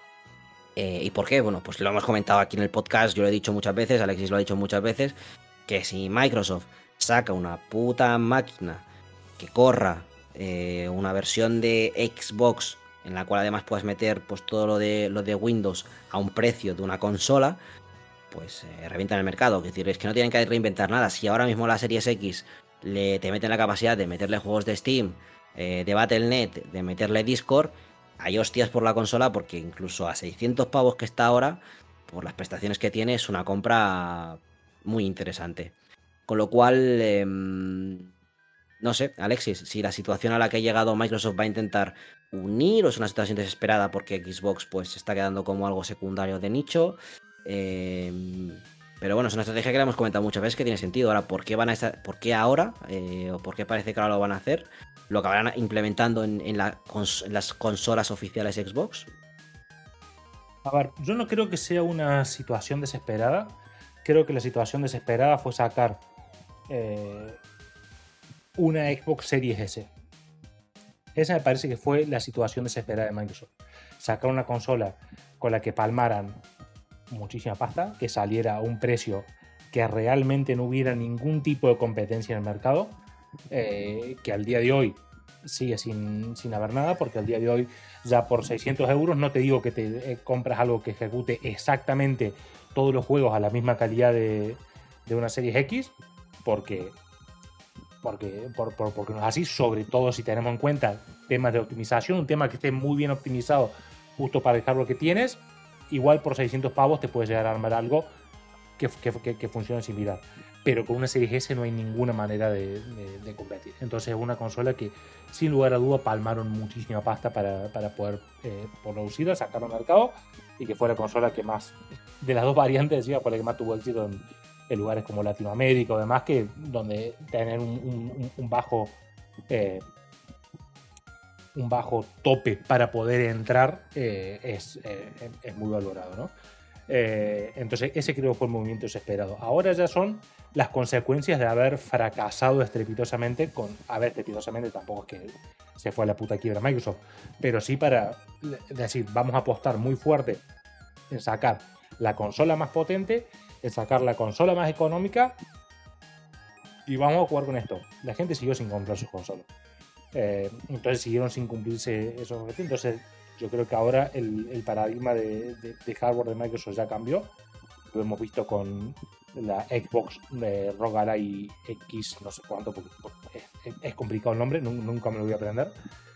¿Y por qué? Bueno, pues lo hemos comentado aquí en el podcast, yo lo he dicho muchas veces, Alexis lo ha dicho muchas veces, que si Microsoft saca una puta máquina que corra una versión de Xbox en la cual además puedas meter pues todo lo de Windows a un precio de una consola, pues revientan el mercado. Es decir, es que no tienen que reinventar nada. Si ahora mismo la Series X te meten la capacidad de meterle juegos de Steam, de Battle.net, de meterle Discord, hay hostias por la consola, porque incluso a 600 pavos que está ahora, por las prestaciones que tiene, es una compra muy interesante. Con lo cual, no sé, Alexis, si la situación a la que ha llegado Microsoft va a intentar unir o es una situación desesperada porque Xbox pues se está quedando como algo secundario de nicho. Pero bueno, es una estrategia que le hemos comentado muchas veces que tiene sentido. Ahora, ¿por qué ahora? ¿O por qué parece que ahora lo van a hacer? ¿Lo acabarán implementando en las consolas oficiales Xbox? A ver, yo no creo que sea una situación desesperada. Creo que la situación desesperada fue sacar una Xbox Series S. Esa me parece que fue la situación desesperada de Microsoft. Sacar una consola con la que palmaran muchísima pasta, que saliera a un precio que realmente no hubiera ningún tipo de competencia en el mercado, que al día de hoy sigue sin haber nada, porque al día de hoy ya por 600 euros, no te digo que te compras algo que ejecute exactamente todos los juegos a la misma calidad de una Series X, porque no es así, sobre todo si tenemos en cuenta temas de optimización, un tema que esté muy bien optimizado justo para el hardware que tienes, igual por 600 pavos te puedes llegar a armar algo que funcione similar. Pero con una Series S no hay ninguna manera de competir. Entonces es una consola que, sin lugar a duda, palmaron muchísima pasta para poder producirla, sacarla al mercado, y que fue la consola que más, de las dos variantes, decía, fue la que más tuvo éxito en lugares como Latinoamérica o demás, que donde tener un bajo tope para poder entrar es muy valorado, ¿no? Entonces ese creo que fue el movimiento desesperado. Ahora ya son las consecuencias de haber fracasado estrepitosamente estrepitosamente tampoco es que se fue a la puta quiebra Microsoft, pero sí para decir, vamos a apostar muy fuerte en sacar la consola más potente, en sacar la consola más económica, y vamos a jugar con esto. La gente siguió sin comprar sus consolas, entonces siguieron sin cumplirse esos objetivos. Entonces yo creo que ahora el paradigma de hardware de Microsoft ya cambió. Lo hemos visto con la Xbox Rogue Ally X, no sé cuánto, porque es complicado el nombre, nunca me lo voy a aprender.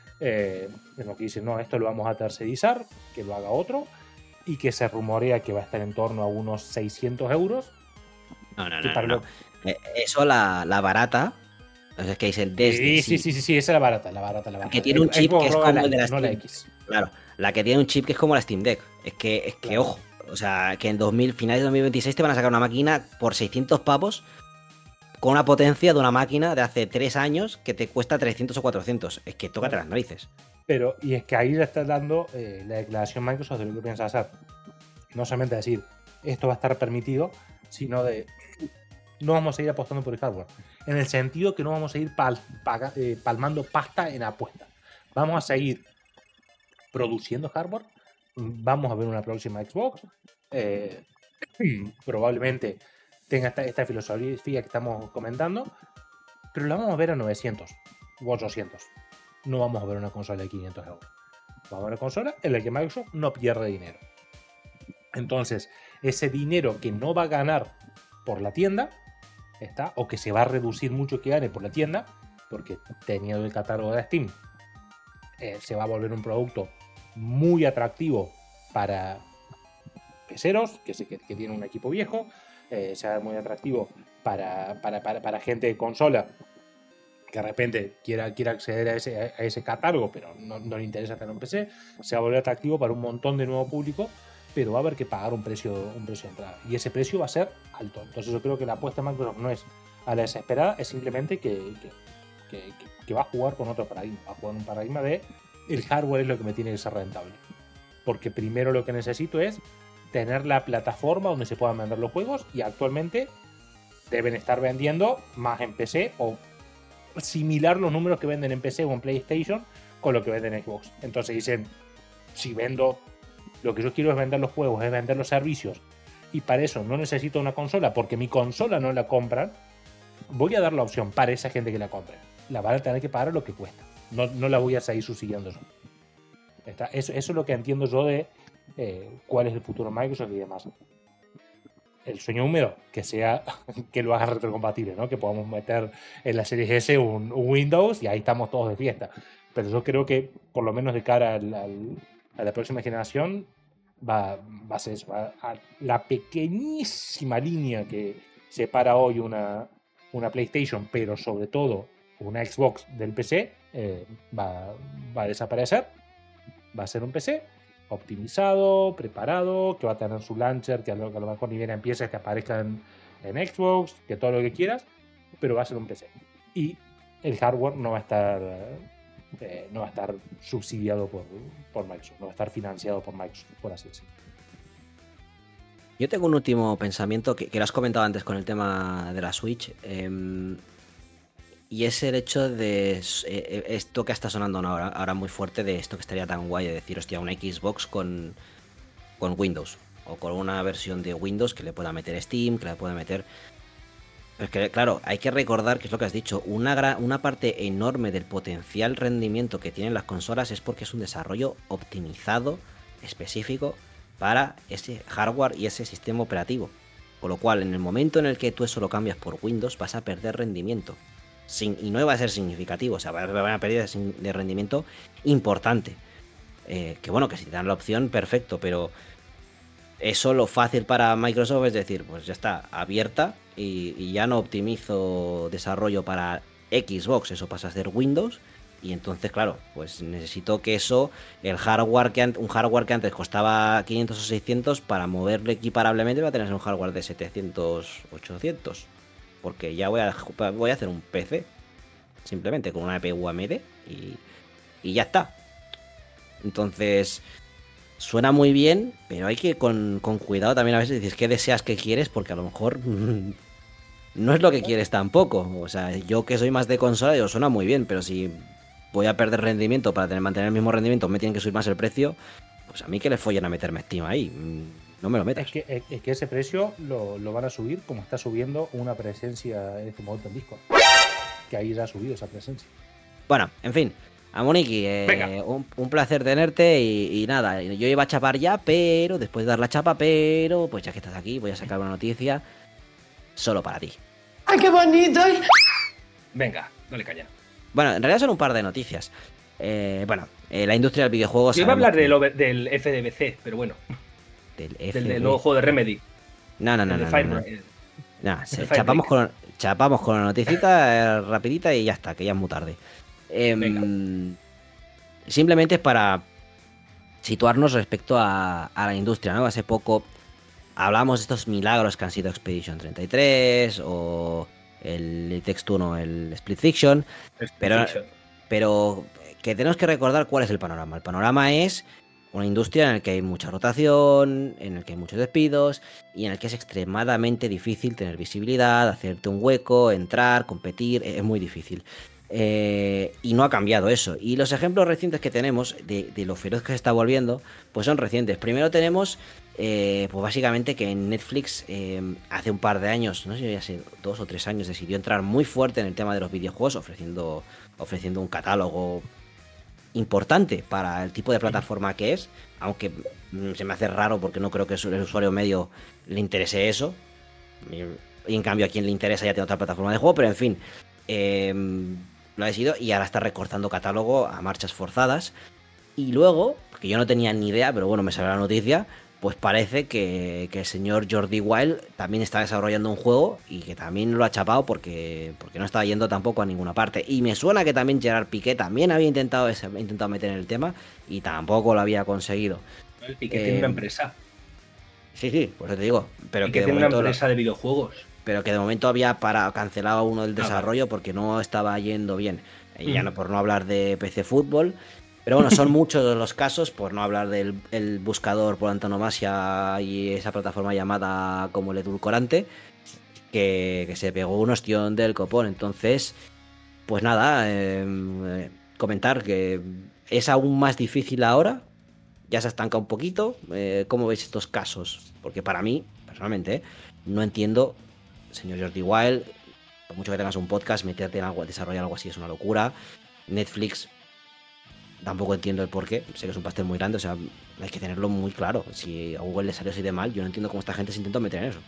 En lo que dicen, no, esto lo vamos a tercerizar, que lo haga otro, y que se rumorea que va a estar en torno a unos 600 euros. No. Eso la barata. O sea, es que dicen desde. Sí, esa es la barata. Que tiene un chip que es como el de la Steam, no la X. Claro, la que tiene un chip que es como la Steam Deck. Es que claro. Ojo, o sea, que en finales de 2026 te van a sacar una máquina por 600 pavos con una potencia de una máquina de hace 3 años que te cuesta 300 o 400. Es que tócate las narices. Pero, y es que ahí le estás dando la declaración Microsoft de lo que piensa hacer. No solamente decir, esto va a estar permitido, sino de, no vamos a ir apostando por el hardware. En el sentido que no vamos a ir palmando pasta en apuesta. Vamos a seguir produciendo hardware. Vamos a ver una próxima Xbox. Probablemente tenga esta filosofía que estamos comentando. Pero la vamos a ver a 900 u 800. No vamos a ver una consola de 500 euros. Vamos a ver una consola en la que Microsoft no pierde dinero. Entonces, ese dinero que no va a ganar por la tienda, o que se va a reducir mucho que gane por la tienda, porque teniendo el catálogo de Steam, se va a volver un producto muy atractivo para peceros, que tienen un equipo viejo, se va a ver muy atractivo para gente de consola que de repente quiera acceder a ese catálogo, pero no le interesa tener un PC. Se va a volver atractivo para un montón de nuevo público, pero va a haber que pagar un precio de entrada, y ese precio va a ser alto. Entonces yo creo que la apuesta de Microsoft no es a la desesperada, es simplemente que va a jugar con otro paradigma, va a jugar un paradigma de el hardware es lo que me tiene que ser rentable, porque primero lo que necesito es tener la plataforma donde se puedan vender los juegos, y actualmente deben estar vendiendo más en PC o similar los números que venden en PC o en PlayStation con lo que venden en Xbox. Entonces dicen, si vendo, lo que yo quiero es vender los juegos, es vender los servicios, y para eso no necesito una consola porque mi consola no la compran, voy a dar la opción para esa gente que la compre. La van a tener que pagar lo que cuesta, no la voy a seguir subsidiando yo. Eso es lo que entiendo yo de cuál es el futuro de Microsoft y demás. El sueño húmedo, que lo haga retrocompatible, ¿no? Que podamos meter en la Series S un Windows y ahí estamos todos de fiesta. Pero yo creo que, por lo menos de cara a la próxima generación, va a ser eso. La pequeñísima línea que separa hoy una PlayStation, pero sobre todo una Xbox del PC, va a desaparecer. Va a ser un PC optimizado, preparado, que va a tener su launcher, que a lo mejor ni bien empieza que aparezca en Xbox, que todo lo que quieras, pero va a ser un PC. Y el hardware no va a estar subsidiado por Microsoft, no va a estar financiado por Microsoft, por así decirlo. Yo tengo un último pensamiento que lo has comentado antes con el tema de la Switch, y es el hecho de esto que está sonando ahora muy fuerte, de esto que estaría tan guay de decir, hostia, una Xbox con Windows, o con una versión de Windows que le pueda meter Steam, que le pueda meter... Es que, claro, hay que recordar que es lo que has dicho, una parte enorme del potencial rendimiento que tienen las consolas es porque es un desarrollo optimizado, específico, para ese hardware y ese sistema operativo. Con lo cual, en el momento en el que tú eso lo cambias por Windows, vas a perder rendimiento. Y no va a ser significativo, o sea, va a haber una pérdida de rendimiento importante. Que bueno, que si te dan la opción, perfecto, pero eso lo fácil para Microsoft es decir, pues ya está, abierta y ya no optimizo desarrollo para Xbox, eso pasa a ser Windows. Y entonces, claro, pues necesito que eso, un hardware que antes costaba 500 o 600, para moverlo equiparablemente va a tener un hardware de 700, 800. Porque ya voy a hacer un PC, simplemente con una CPU AMD y ya está. Entonces, suena muy bien, pero hay que ir con cuidado también a veces. Dices, ¿qué deseas, qué quieres? Porque a lo mejor no es lo que quieres tampoco. O sea, yo que soy más de consola, digo, suena muy bien, pero si voy a perder rendimiento para mantener el mismo rendimiento, me tienen que subir más el precio, pues a mí que le follen a meterme Steam ahí. No me lo metas. Es que ese precio lo van a subir como está subiendo una presencia en este momento en Discord. Que ahí ya ha subido esa presencia. Bueno, en fin. Amoniki, un placer tenerte y nada, yo iba a chapar ya, pero después de dar la chapa, pero pues ya que estás aquí voy a sacar una noticia solo para ti. ¡Ay, qué bonito! Venga, dale caña. Bueno, en realidad son un par de noticias. La industria del videojuego... Yo iba a hablar del FDBC, pero bueno. Del nuevo juego de Remedy. No. Chapamos con la noticita rapidita y ya está, que ya es muy tarde. Simplemente es para situarnos respecto a la industria, ¿no? Hace poco hablamos de estos milagros que han sido Expedition 33 o el Text 1, el Split Fiction, pero que tenemos que recordar cuál es el panorama. El panorama es una industria en la que hay mucha rotación, en la que hay muchos despidos y en la que es extremadamente difícil tener visibilidad, hacerte un hueco, entrar, competir, es muy difícil. Y no ha cambiado eso. Y los ejemplos recientes que tenemos de lo feroz que se está volviendo, pues son recientes. Primero tenemos, pues básicamente que en Netflix hace un par de años, no sé si hace 2 o 3 años, decidió entrar muy fuerte en el tema de los videojuegos, ofreciendo un catálogo importante para el tipo de plataforma que es, aunque se me hace raro porque no creo que el usuario medio le interese eso. Y en cambio a quien le interesa ya tiene otra plataforma de juego, pero en fin. Lo ha decidido y ahora está recortando catálogo a marchas forzadas. Y luego, porque yo no tenía ni idea, pero bueno, me salió la noticia, pues parece que el señor Jordi Wild también está desarrollando un juego y que también lo ha chapado porque no estaba yendo tampoco a ninguna parte. Y me suena que también Gerard Piqué también había intentado meter en el tema y tampoco lo había conseguido. El Piqué tiene una empresa. Sí, por eso te digo. Pero Piqué tiene una empresa de videojuegos. Pero que de momento había cancelado uno del desarrollo porque no estaba yendo bien. Y ya no, por no hablar de PC Fútbol. Pero bueno, son muchos los casos, por no hablar del buscador por antonomasia y esa plataforma llamada como el edulcorante, que se pegó un ostión del copón. Entonces, pues nada, comentar que es aún más difícil ahora. Ya se estanca un poquito. ¿Cómo veis estos casos? Porque para mí, personalmente, no entiendo... Señor Jordi Wild, por mucho que tengas un podcast, meterte en algo, desarrollar algo así es una locura. Netflix, tampoco entiendo el porqué. Sé que es un pastel muy grande, o sea, hay que tenerlo muy claro. Si a Google le salió así de mal, yo no entiendo cómo esta gente se intentó meter en eso.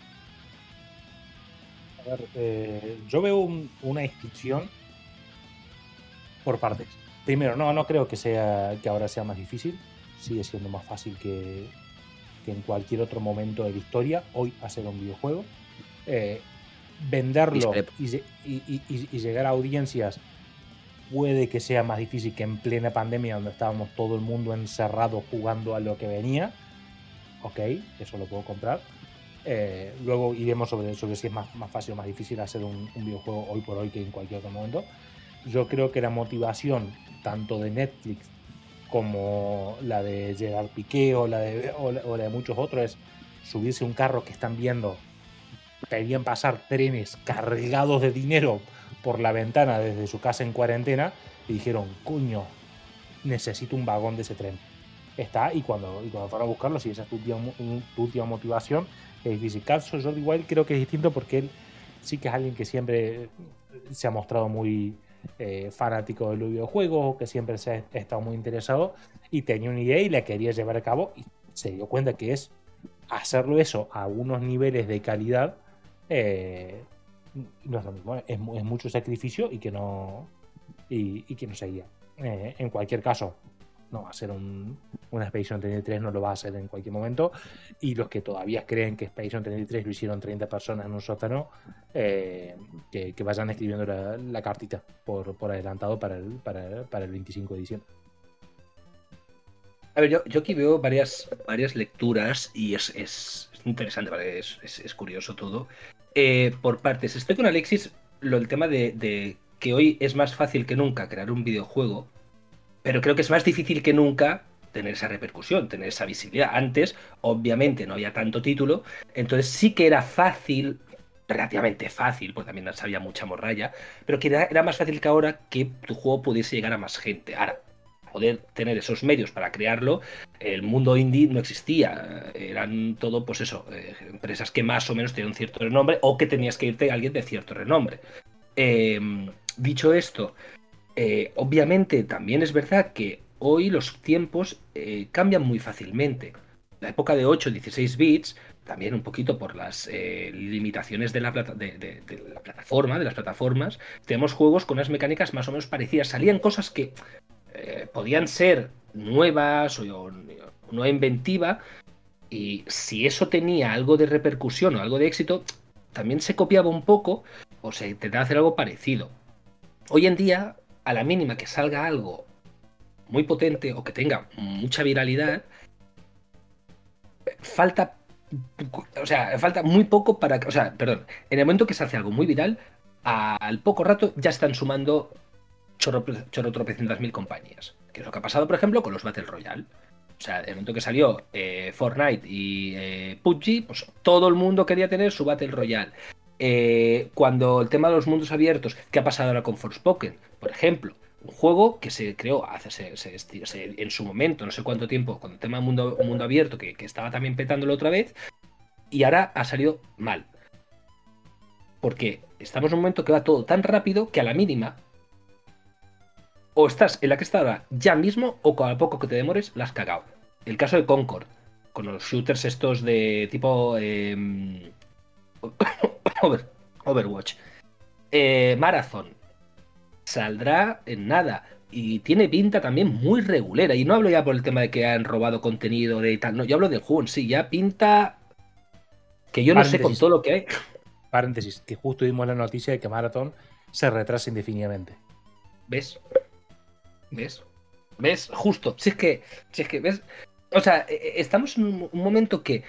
A ver, yo veo una inscripción por partes. Primero, no creo que ahora sea más difícil. Sigue siendo más fácil que en cualquier otro momento de la historia hoy hacer un videojuego. Venderlo y llegar a audiencias puede que sea más difícil que en plena pandemia, donde estábamos todo el mundo encerrado jugando a lo que venía. Ok, eso lo puedo comprar. Luego iremos sobre si es más fácil o más difícil hacer un videojuego hoy por hoy que en cualquier otro momento. Yo creo que la motivación tanto de Netflix como la de Gerard Piqué o la de muchos otros es subirse a un carro que están viendo. Querían pasar trenes cargados de dinero por la ventana desde su casa en cuarentena y dijeron, coño, necesito un vagón de ese tren. Está, y cuando fueron a buscarlo, si esa es tu última motivación, es difícil. Caso Jordi Wild creo que es distinto porque él sí que es alguien que siempre se ha mostrado muy fanático de los videojuegos, que siempre se ha estado muy interesado y tenía una idea y la quería llevar a cabo y se dio cuenta que es hacerlo eso a unos niveles de calidad no es lo mismo, es mucho sacrificio y que no seguía. En cualquier caso, no va a ser una Expedition 33, no lo va a hacer en cualquier momento. Y los que todavía creen que Expedition 33 lo hicieron 30 personas en un sótano, que vayan escribiendo la cartita por adelantado para el 25 de diciembre. A ver, yo aquí veo varias lecturas y es interesante, ¿vale? Es curioso todo. Por partes, estoy con Alexis, el tema de que hoy es más fácil que nunca crear un videojuego, pero creo que es más difícil que nunca tener esa repercusión, tener esa visibilidad. Antes, obviamente, no había tanto título, entonces sí que era fácil, relativamente fácil, porque también había mucha morralla, pero que era más fácil que ahora que tu juego pudiese llegar a más gente. Ahora, poder tener esos medios para crearlo, el mundo indie no existía, eran todo, pues eso, empresas que más o menos tenían un cierto renombre o que tenías que irte a alguien de cierto renombre. Dicho esto, obviamente también es verdad que hoy los tiempos cambian muy fácilmente. La época de 8, 16 bits, también un poquito por las limitaciones de la plataforma, de las plataformas, tenemos juegos con unas mecánicas más o menos parecidas. Salían cosas que podían ser nuevas o no inventiva, y si eso tenía algo de repercusión o algo de éxito, también se copiaba un poco o se intentaba hacer algo parecido. Hoy en día, a la mínima que salga algo muy potente o que tenga mucha viralidad, falta muy poco para... O sea, perdón, en el momento que se hace algo muy viral, al poco rato ya están sumando tropecientas mil compañías. Que es lo que ha pasado, por ejemplo, con los Battle Royale. O sea, en el momento que salió Fortnite y PUBG, pues todo el mundo quería tener su Battle Royale. Cuando el tema de los mundos abiertos, ¿qué ha pasado ahora con Forspoken? Por ejemplo, un juego que se creó en su momento, no sé cuánto tiempo, con el tema de mundo abierto, que estaba también petándolo otra vez, y ahora ha salido mal. Porque estamos en un momento que va todo tan rápido que a la mínima o estás en la que está ahora ya mismo, o con a poco que te demores, la has cagado. El caso de Concord, con los shooters estos de tipo Overwatch. Marathon saldrá en nada y tiene pinta también muy regulera. Y no hablo ya por el tema de que han robado contenido de tal, no, yo hablo del juego en sí. Ya pinta que yo no sé con todo lo que hay. Paréntesis, que justo dimos la noticia de que Marathon se retrasa indefinidamente. ¿Ves? Justo. Si es que, ¿ves? O sea, estamos en un momento que...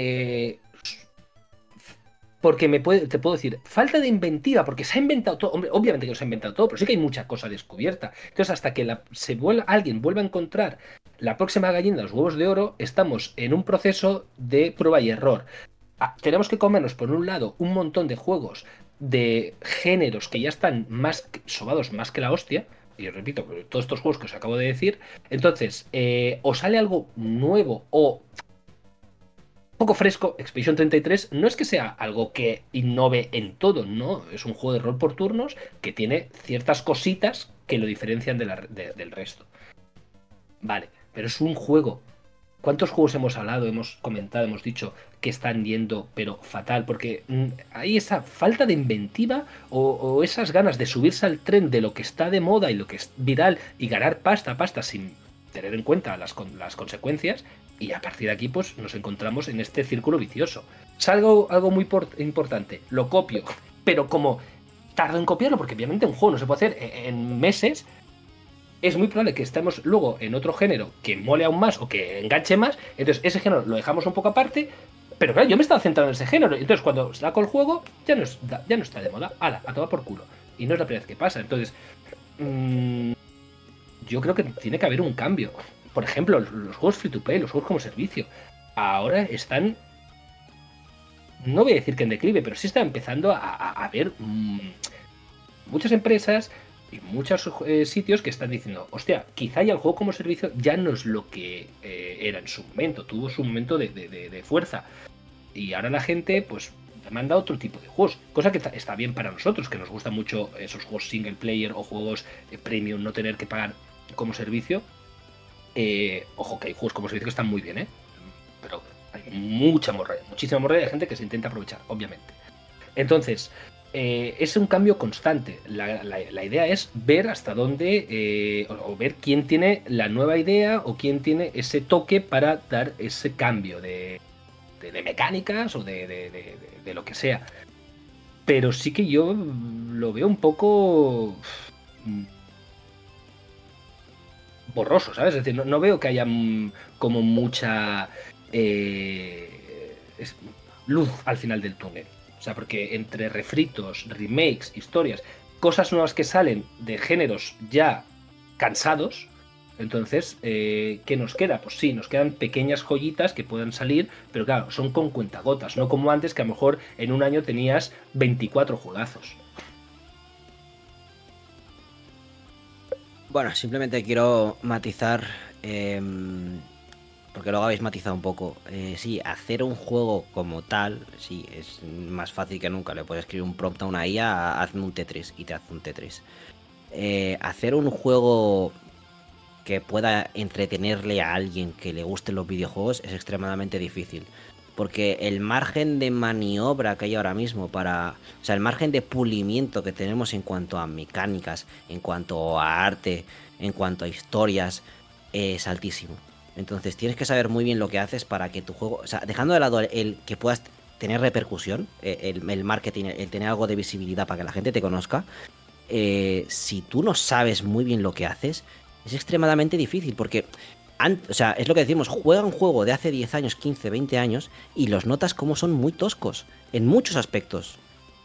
porque te puedo decir, falta de inventiva, porque se ha inventado todo. Hombre, obviamente que no se ha inventado todo, pero sí que hay mucha cosa descubierta. Entonces, hasta que alguien vuelva a encontrar la próxima gallina de los huevos de oro, estamos en un proceso de prueba y error. Tenemos que comernos, por un lado, un montón de juegos de géneros que ya están más sobados más que la hostia. Y os repito, todos estos juegos que os acabo de decir. Entonces, o sale algo nuevo o poco fresco. Expedition 33 no es que sea algo que innove en todo, no. Es un juego de rol por turnos que tiene ciertas cositas que lo diferencian del resto. Vale, pero es un juego. ¿Cuántos juegos hemos hablado, hemos comentado, hemos dicho que están yendo, pero fatal? Porque hay esa falta de inventiva o esas ganas de subirse al tren de lo que está de moda y lo que es viral y ganar pasta sin tener en cuenta las consecuencias. Y a partir de aquí, pues nos encontramos en este círculo vicioso. Salgo algo muy importante, lo copio, pero como tardo en copiarlo, porque obviamente un juego no se puede hacer en meses. Es muy probable que estemos luego en otro género que mole aún más o que enganche más. Entonces ese género lo dejamos un poco aparte. Pero claro, yo me estaba centrando en ese género. Entonces cuando saco el juego ya no está de moda. ¡Hala! A tomar por culo. Y no es la primera vez que pasa. Entonces yo creo que tiene que haber un cambio. Por ejemplo, los juegos free to play, los juegos como servicio, ahora están... No voy a decir que en declive, pero sí está empezando a haber muchas empresas y muchos sitios que están diciendo, hostia, quizá ya el juego como servicio ya no es lo que era en su momento, tuvo su momento de fuerza. Y ahora la gente, pues, me han dado otro tipo de juegos, cosa que está bien para nosotros, que nos gustan mucho esos juegos single player o juegos premium, no tener que pagar como servicio. Ojo, que hay juegos como servicio que están muy bien, pero hay muchísima morralla de gente que se intenta aprovechar, obviamente. Entonces, es un cambio constante. La idea es ver hasta dónde, o ver quién tiene la nueva idea o quién tiene ese toque para dar ese cambio de mecánicas o de lo que sea. Pero sí que yo lo veo un poco borroso, ¿sabes? Es decir, no veo que haya como mucha luz al final del túnel. O sea, porque entre refritos, remakes, historias, cosas nuevas que salen de géneros ya cansados, entonces, ¿qué nos queda? Pues sí, nos quedan pequeñas joyitas que puedan salir, pero claro, son con cuentagotas, no como antes que a lo mejor en un año tenías 24 juegazos. Bueno, simplemente quiero matizar, porque luego habéis matizado un poco. Sí, hacer un juego como tal, sí, es más fácil que nunca. Le puedes escribir un prompt a una IA, hazme un Tetris, y te hace un Tetris. Hacer un juego que pueda entretenerle a alguien que le gusten los videojuegos es extremadamente difícil. Porque el margen de maniobra que hay ahora mismo o sea, el margen de pulimiento que tenemos en cuanto a mecánicas, en cuanto a arte, en cuanto a historias, es altísimo. Entonces tienes que saber muy bien lo que haces para que tu juego... O sea, dejando de lado el que puedas tener repercusión, el marketing, el tener algo de visibilidad para que la gente te conozca, si tú no sabes muy bien lo que haces, es extremadamente difícil porque... O sea, es lo que decimos, juega un juego de hace 10 años, 15, 20 años y los notas como son muy toscos, en muchos aspectos.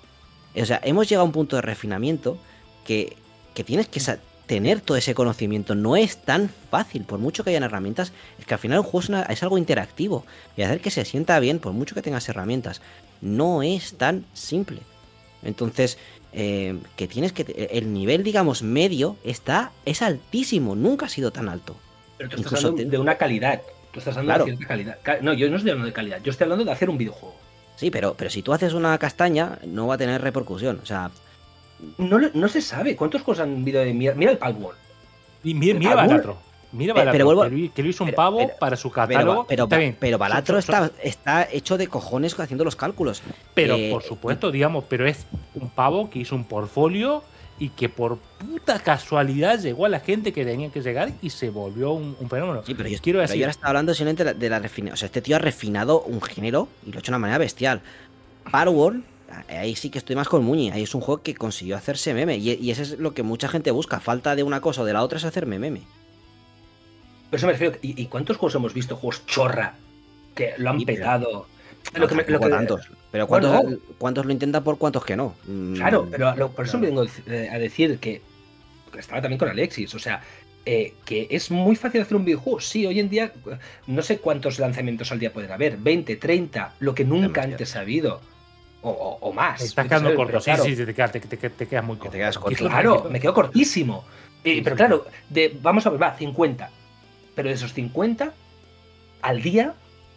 O sea, hemos llegado a un punto de refinamiento que tienes que tener todo ese conocimiento. No es tan fácil, por mucho que hayan herramientas, es que al final un juego es algo interactivo. Y hacer que se sienta bien, por mucho que tengas herramientas, no es tan simple. Entonces, que tienes que... El nivel, digamos, medio es altísimo, nunca ha sido tan alto. Pero tú estás hablando de una calidad. Tú estás hablando de cierta calidad. No, yo no estoy hablando de calidad. Yo estoy hablando de hacer un videojuego. Sí, pero si tú haces una castaña, no va a tener repercusión. O sea... No se sabe. ¿Cuántos juegos han habido de mierda? Mira el Palworld. Y mira Balatro. Mira Balatro, pero vuelvo, que lo hizo un pavo para su catálogo. Pero Balatro está hecho de cojones haciendo los cálculos. Pero por supuesto, digamos, pero es un pavo que hizo un portfolio y que por puta casualidad llegó a la gente que tenía que llegar y se volvió un fenómeno. Sí, pero yo ahora estaba hablando simplemente de la refinación. O sea, este tío ha refinado un género y lo ha hecho de una manera bestial. Palworld, ahí sí que estoy más con Muñi. Ahí es un juego que consiguió hacerse meme. Y eso es lo que mucha gente busca. Falta de una cosa o de la otra es hacerme meme. Pero eso me refiero. ¿Y cuántos juegos hemos visto? Juegos chorra que lo han petado. Tantos. Pero ¿cuántos lo intentan por cuántos que no? Claro, pero por eso me vengo a decir que estaba también con Alexis, o sea, que es muy fácil hacer un videojuego. Sí, hoy en día no sé cuántos lanzamientos al día pueden haber, 20, 30, lo que nunca antes ha habido. O más. Estás quedando corto, claro, sí, te quedas muy corto. Te quedas corto. Claro, me quedo cortísimo. Pero claro, vamos a ver, 50. Pero de esos 50, al día...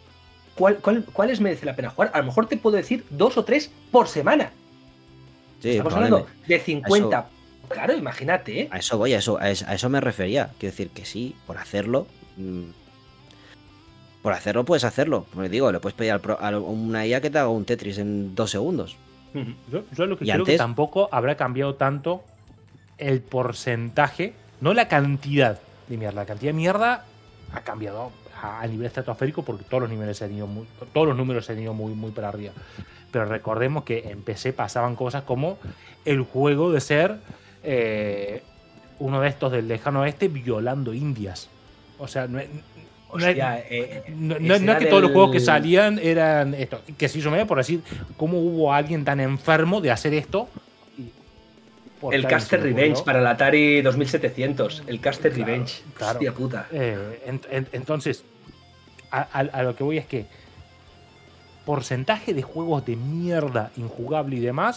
¿Cuáles merece la pena jugar? A lo mejor te puedo decir 2 o 3 por semana. Sí, estamos hablando de 50. Claro, imagínate, ¿eh? A eso voy, a eso me refería. Quiero decir que sí, por hacerlo. Por hacerlo puedes hacerlo. Como digo, le puedes pedir a una IA que te haga un Tetris en 2 segundos. Yo lo que creo que tampoco habrá cambiado tanto el porcentaje, no la cantidad de mierda. La cantidad de mierda ha cambiado a nivel estratosférico porque todos los números se han ido muy para arriba. Pero recordemos que en PC pasaban cosas como el juego de ser uno de estos del lejano oeste violando indias. O sea, no es que todos los juegos que salían eran esto. Que se hizo medio por decir cómo hubo alguien tan enfermo de hacer esto. El Caster Revenge para el Atari 2700. El Caster Revenge. Claro. Hostia puta. Entonces, a lo que voy es que porcentaje de juegos de mierda, injugable y demás,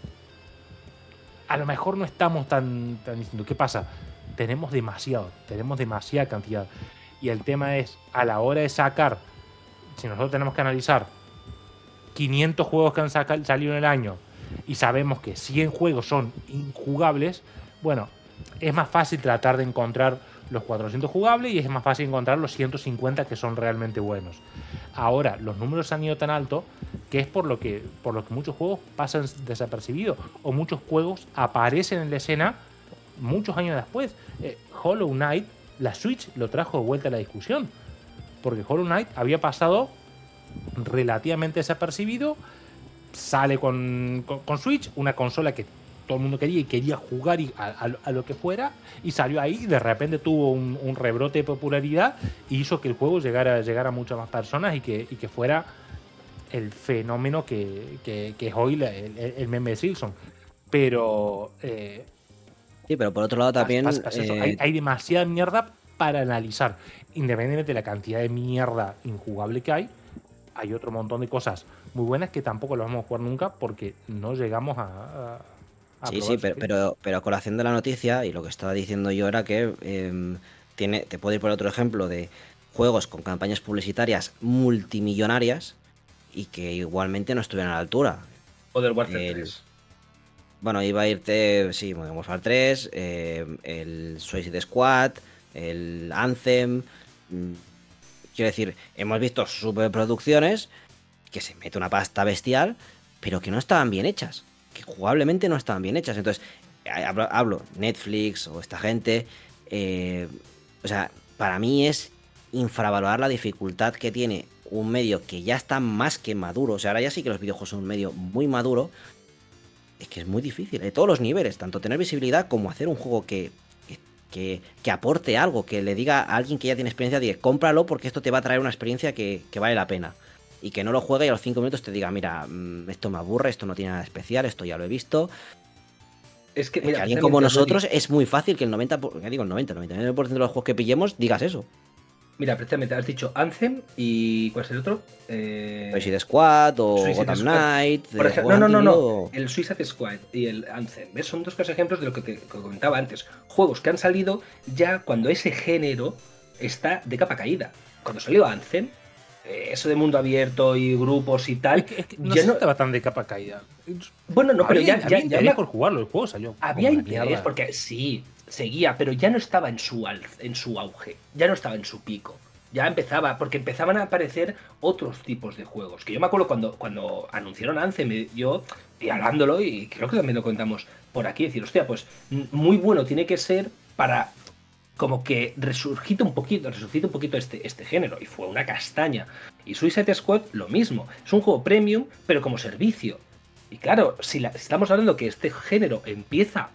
a lo mejor no estamos tan diciendo. ¿Qué pasa? Tenemos demasiada cantidad. Y el tema es, a la hora de sacar, si nosotros tenemos que analizar 500 juegos que han salido en el año y sabemos que 100 juegos son injugables, bueno, es más fácil tratar de encontrar los 400 jugables y es más fácil encontrar los 150 que son realmente buenos. Ahora, los números han ido tan alto que es por lo que muchos juegos pasan desapercibidos o muchos juegos aparecen en la escena muchos años después. Hollow Knight, la Switch lo trajo de vuelta a la discusión, porque Hollow Knight había pasado relativamente desapercibido, sale con Switch, una consola que todo el mundo quería y quería jugar a lo que fuera, y salió ahí y de repente tuvo un rebrote de popularidad y hizo que el juego llegara a muchas más personas y que fuera el fenómeno que es hoy el meme de Silson. Pero sí, pero por otro lado también hay demasiada mierda para analizar. Independientemente de la cantidad de mierda injugable que hay otro montón de cosas muy buenas que tampoco lo vamos a jugar nunca porque no llegamos a sí, pero a colación de la noticia, y lo que estaba diciendo yo era que te puedo ir por otro ejemplo de juegos con campañas publicitarias multimillonarias y que igualmente no estuvieran a la altura. O del Warfare 3. Bueno, iba a irte, sí, Warfare 3, el Suicide Squad, el Anthem. Quiero decir, hemos visto superproducciones que se mete una pasta bestial, pero que no estaban bien hechas. Que jugablemente no estaban bien hechas. Entonces, hablo Netflix o esta gente. O sea, para mí es infravalorar la dificultad que tiene un medio que ya está más que maduro. O sea, ahora ya sí que los videojuegos son un medio muy maduro. Es que es muy difícil, de todos los niveles, tanto tener visibilidad como hacer un juego que aporte algo, que le diga a alguien que ya tiene experiencia, diga, cómpralo porque esto te va a traer una experiencia que vale la pena. Y que no lo juegue y a los 5 minutos te diga, mira, esto me aburre, esto no tiene nada especial, esto ya lo he visto. Es que, mira, alguien como nosotros es muy fácil que el 99% de los juegos que pillemos digas eso. Mira, precisamente has dicho Anthem y ¿cuál es el otro? Suicide Squad o Gotham Knight. No. El Suicide Squad y el Anthem. ¿Ves? Son dos ejemplos de lo que comentaba antes. Juegos que han salido ya cuando ese género está de capa caída. Cuando salió Anthem, eso de mundo abierto y grupos y tal. Es que no estaba tan de capa caída. Bueno, no, pero ya por jugarlo, el juego salió. Había interés porque sí. Seguía, pero ya no estaba en su auge, ya no estaba en su pico. Ya empezaba, porque empezaban a aparecer otros tipos de juegos. Que yo me acuerdo cuando anunciaron Anthem, yo, y hablándolo, y creo que también lo contamos por aquí, decir, hostia, pues muy bueno tiene que ser para como que resucite un poquito este género. Y fue una castaña. Y Suicide Squad, lo mismo. Es un juego premium, pero como servicio. Y claro, si estamos hablando que este género empieza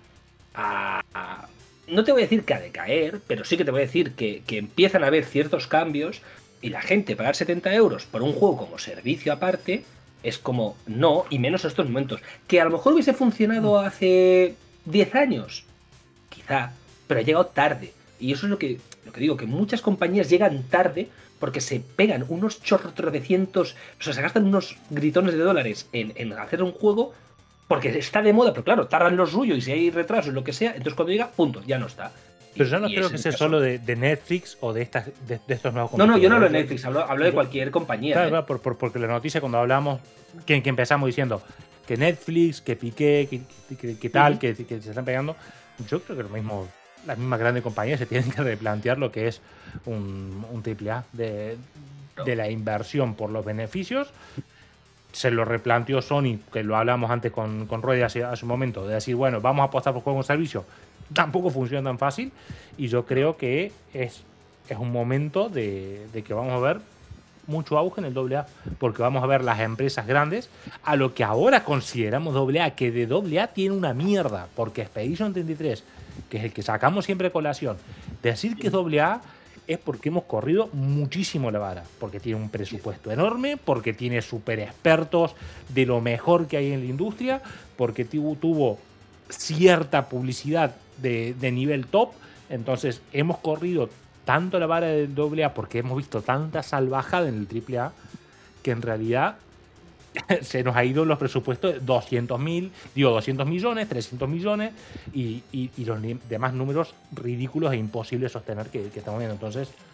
no te voy a decir que a decaer, pero sí que te voy a decir que empiezan a haber ciertos cambios y la gente pagar 70 euros por un juego como servicio aparte es como no, y menos en estos momentos. Que a lo mejor hubiese funcionado hace 10 años, quizá, pero ha llegado tarde. Y eso es lo que digo, que muchas compañías llegan tarde porque se pegan unos chorrocientos, o sea, se gastan unos gritones de dólares en hacer un juego porque está de moda, pero claro, tardan lo suyo y si hay retrasos, lo que sea, entonces cuando llega, punto, ya no está. Pero yo no creo que sea solo de Netflix o de estos nuevos competidores. No, yo no hablo de Netflix, hablo de cualquier compañía. Claro, porque la noticia cuando hablamos, que empezamos diciendo que Netflix, que Piqué, que tal, que se están pegando, yo creo que las mismas grandes compañías se tienen que replantear lo que es un AAA de la inversión por los beneficios. Se lo replanteó Sony, que lo hablamos antes con Rueda hace un momento, de decir, bueno, vamos a apostar por juegos en servicio. Tampoco funciona tan fácil y yo creo que es un momento de que vamos a ver mucho auge en el AA, porque vamos a ver las empresas grandes a lo que ahora consideramos AA, que de AA tiene una mierda, porque Expedition 33, que es el que sacamos siempre a colación, decir que es AA es porque hemos corrido muchísimo la vara, porque tiene un presupuesto enorme, porque tiene super expertos de lo mejor que hay en la industria, porque tuvo cierta publicidad de nivel top. Entonces hemos corrido tanto la vara del AA porque hemos visto tanta salvajada en el AAA que en realidad se nos ha ido los presupuestos de 200 millones, 300 millones y los demás números ridículos e imposibles de sostener que estamos viendo. Entonces,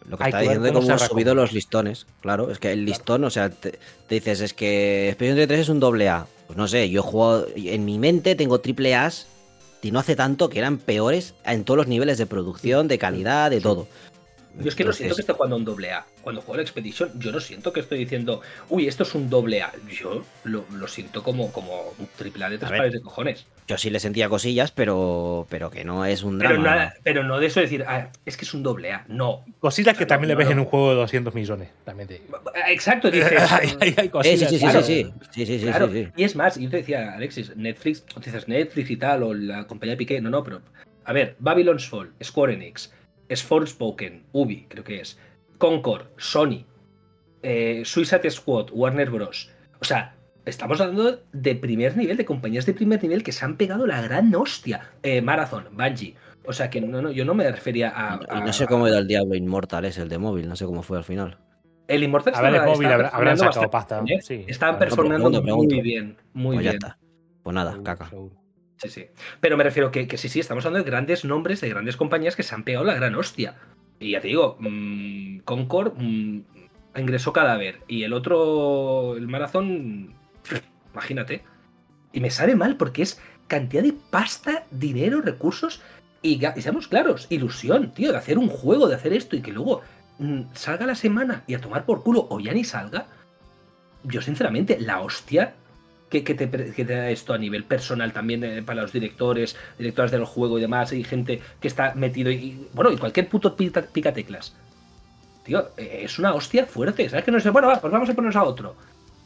Lo que Hay está que ver diciendo es cómo cómo se han subido recompensa. los listones. Claro, es que el listón, o sea, te dices, es que Expedition 33 es un doble A. Pues no sé, yo he jugado, en mi mente tengo triple A's y no hace tanto que eran peores en todos los niveles de producción, de calidad, de todo. Yo es que no siento que esté jugando un doble A. Cuando juego la Expedition, yo no siento que estoy diciendo, uy, esto es un doble A. Yo lo siento como un triple A de tres pares de cojones. Yo sí le sentía cosillas, pero que no es un drama. Pero no de eso decir, es que es un doble A. No. Cositas que también le ves no. en un juego de 200 millones. También te digo. Exacto, dices. hay cosillas. Sí. Claro. Y es más, yo te decía, Alexis, Netflix, dices Netflix y tal, o la compañía Piqué. No, pero. A ver, Babylon's Fall, Square Enix, Forspoken, Ubi, creo que es, Concord, Sony, Suicide Squad, Warner Bros. O sea, estamos hablando de primer nivel, de compañías de primer nivel que se han pegado la gran hostia. Marathon, Bungie. O sea que yo no me refería a. Y no sé cómo era el Diablo Inmortal, es el de móvil, no sé cómo fue al final. El Immortal A ver, el móvil habrán sacado bastante pasta. bien, ¿eh? Sí, Estaban claro. performando Pregunto. muy bien. Muy Pues bien. ya está. Pues nada, Seguro, caca. seguro. Sí. Pero me refiero que sí, estamos hablando de grandes nombres, de grandes compañías que se han pegado la gran hostia. Y ya te digo, Concord ingresó Cadáver. Y el otro, el Marathon, imagínate. Y me sabe mal porque es cantidad de pasta, dinero, recursos y seamos claros, ilusión, tío, de hacer un juego, de hacer esto y que luego salga la semana y a tomar por culo o ya ni salga. Yo sinceramente, la hostia que te da esto a nivel personal también para los directores del juego y demás, y gente que está metido y cualquier puto pica teclas. Tío, es una hostia fuerte, ¿sabes? Que no sé, bueno, pues vamos a ponernos a otro.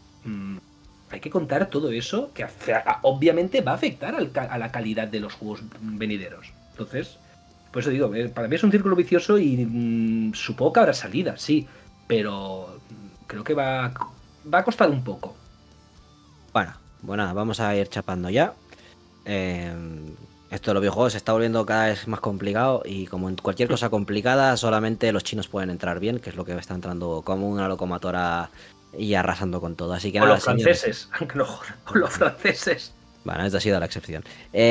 Hay que contar todo eso que obviamente va a afectar a la calidad de los juegos venideros. Entonces, por eso digo, para mí es un círculo vicioso y supongo que habrá salida, sí, pero creo que va a costar un poco. Bueno, nada, vamos a ir chapando ya. Esto de los videojuegos se está volviendo cada vez más complicado y como en cualquier cosa complicada, solamente los chinos pueden entrar bien, que es lo que está entrando como una locomotora y arrasando con todo. Así que O nada, los franceses, aunque no jodan, o los franceses. Bueno, esta ha sido la excepción.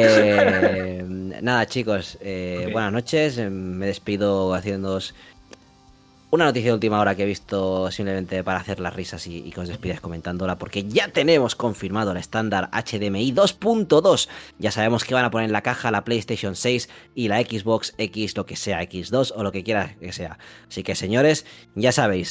Nada, chicos, Okay. Buenas noches. Me despido haciéndoos una noticia de última hora que he visto simplemente para hacer las risas y que os despidáis comentándola, porque ya tenemos confirmado el estándar HDMI 2.2. Ya sabemos que van a poner en la caja la PlayStation 6 y la Xbox X, lo que sea, X2 o lo que quiera que sea. Así que, señores, ya sabéis,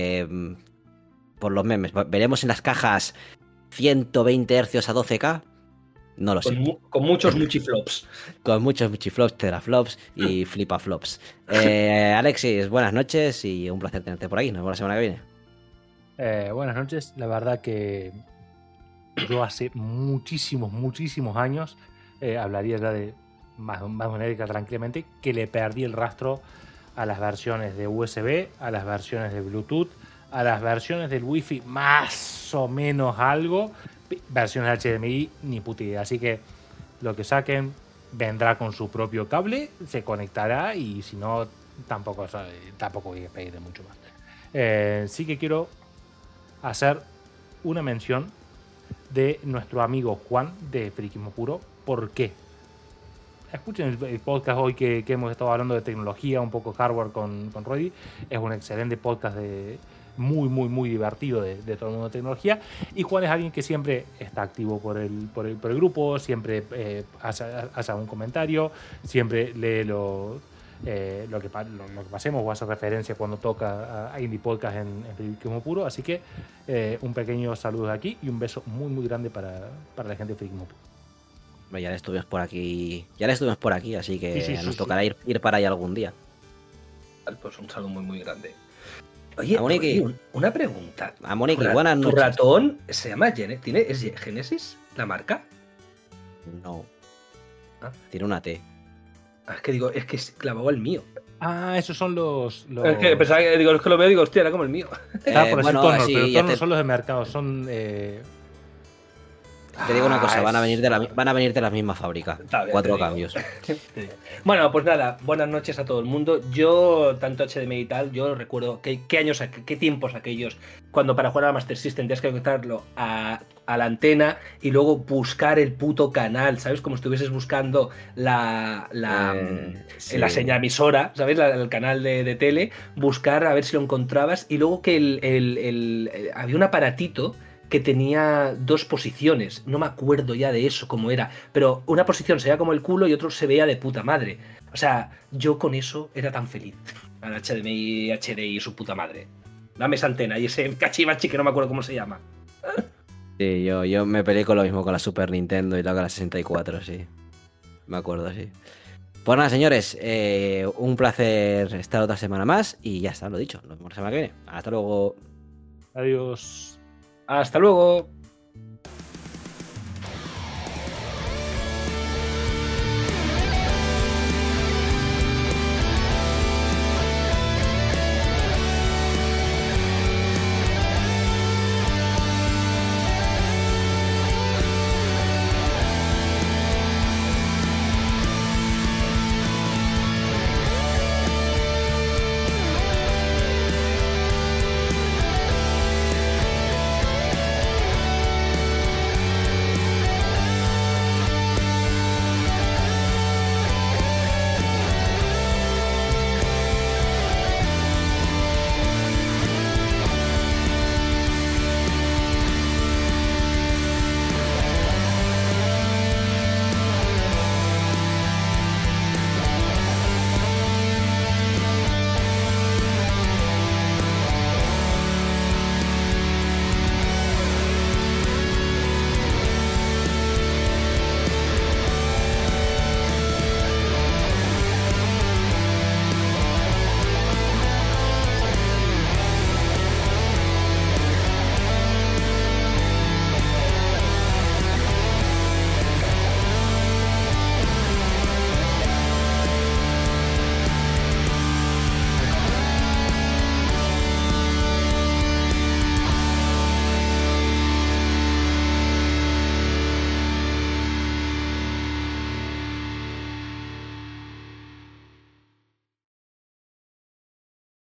por los memes, veremos en las cajas 120 Hz a 12K. No lo sé. Con muchos muchiflops. Con muchos muchiflops, teraflops y flipaflops. Alexis, buenas noches y un placer tenerte por aquí. Nos vemos la semana que viene. Buenas noches. La verdad que yo hace muchísimos años hablaría ya de más genérica tranquilamente que le perdí el rastro a las versiones de USB, a las versiones de Bluetooth, a las versiones del Wi-Fi más o menos algo. Versiones HDMI, ni puta idea. Así que lo que saquen vendrá con su propio cable, se conectará y si no, tampoco voy a pedir mucho más. Sí que quiero hacer una mención de nuestro amigo Juan de Friquismo Puro. ¿Por qué? Escuchen el podcast hoy que hemos estado hablando de tecnología, un poco hardware con Roddy. Es un excelente podcast muy divertido de todo el mundo de tecnología, y Juan es alguien que siempre está activo por el grupo, siempre hace un comentario, siempre lee lo que pasemos o hace referencia cuando toca a Indie Podcast en Friquismo Puro, así que un pequeño saludo de aquí y un beso muy grande para la gente de Friquismo Puro. Ya le estuvimos por aquí, así que Sí, nos tocará ir para allá algún día. Pues un saludo muy grande. Oye, Monique. una pregunta. A Monique, buenas noches. ¿Tu ratón se llama Genesis? ¿Es Genesis la marca? No. Ah. Tiene una T. Es que digo, es que clavaba el mío. Ah, esos son los... Es que pensaba que es que lo veo, digo, hostia, era como el mío. Estaba por decir bueno, Tonor, sí, pero ya Tonor te- son los de mercado, son... Te digo una cosa, van a venir de la misma fábrica. 4 cambios. Bueno, pues nada, buenas noches a todo el mundo. Yo, tanto HDMI y tal, yo recuerdo qué tiempos aquellos, cuando para jugar a Master System tenías que conectarlo a la antena y luego buscar el puto canal, ¿sabes? Como si estuvieses buscando la señal emisora, ¿sabes? El canal de tele, buscar a ver si lo encontrabas y luego que había un aparatito que tenía 2 posiciones, no me acuerdo ya de eso cómo era, pero una posición se veía como el culo y otro se veía de puta madre. O sea, yo con eso era tan feliz. Al HDMI, HDI y su puta madre. Dame esa antena y ese cachivachi que no me acuerdo cómo se llama. Sí, yo me peleé con lo mismo con la Super Nintendo y luego con la 64, sí. Me acuerdo, sí. Pues nada, señores, un placer estar otra semana más y ya está, lo dicho. Nos vemos la semana que viene. Hasta luego. Adiós. Hasta luego.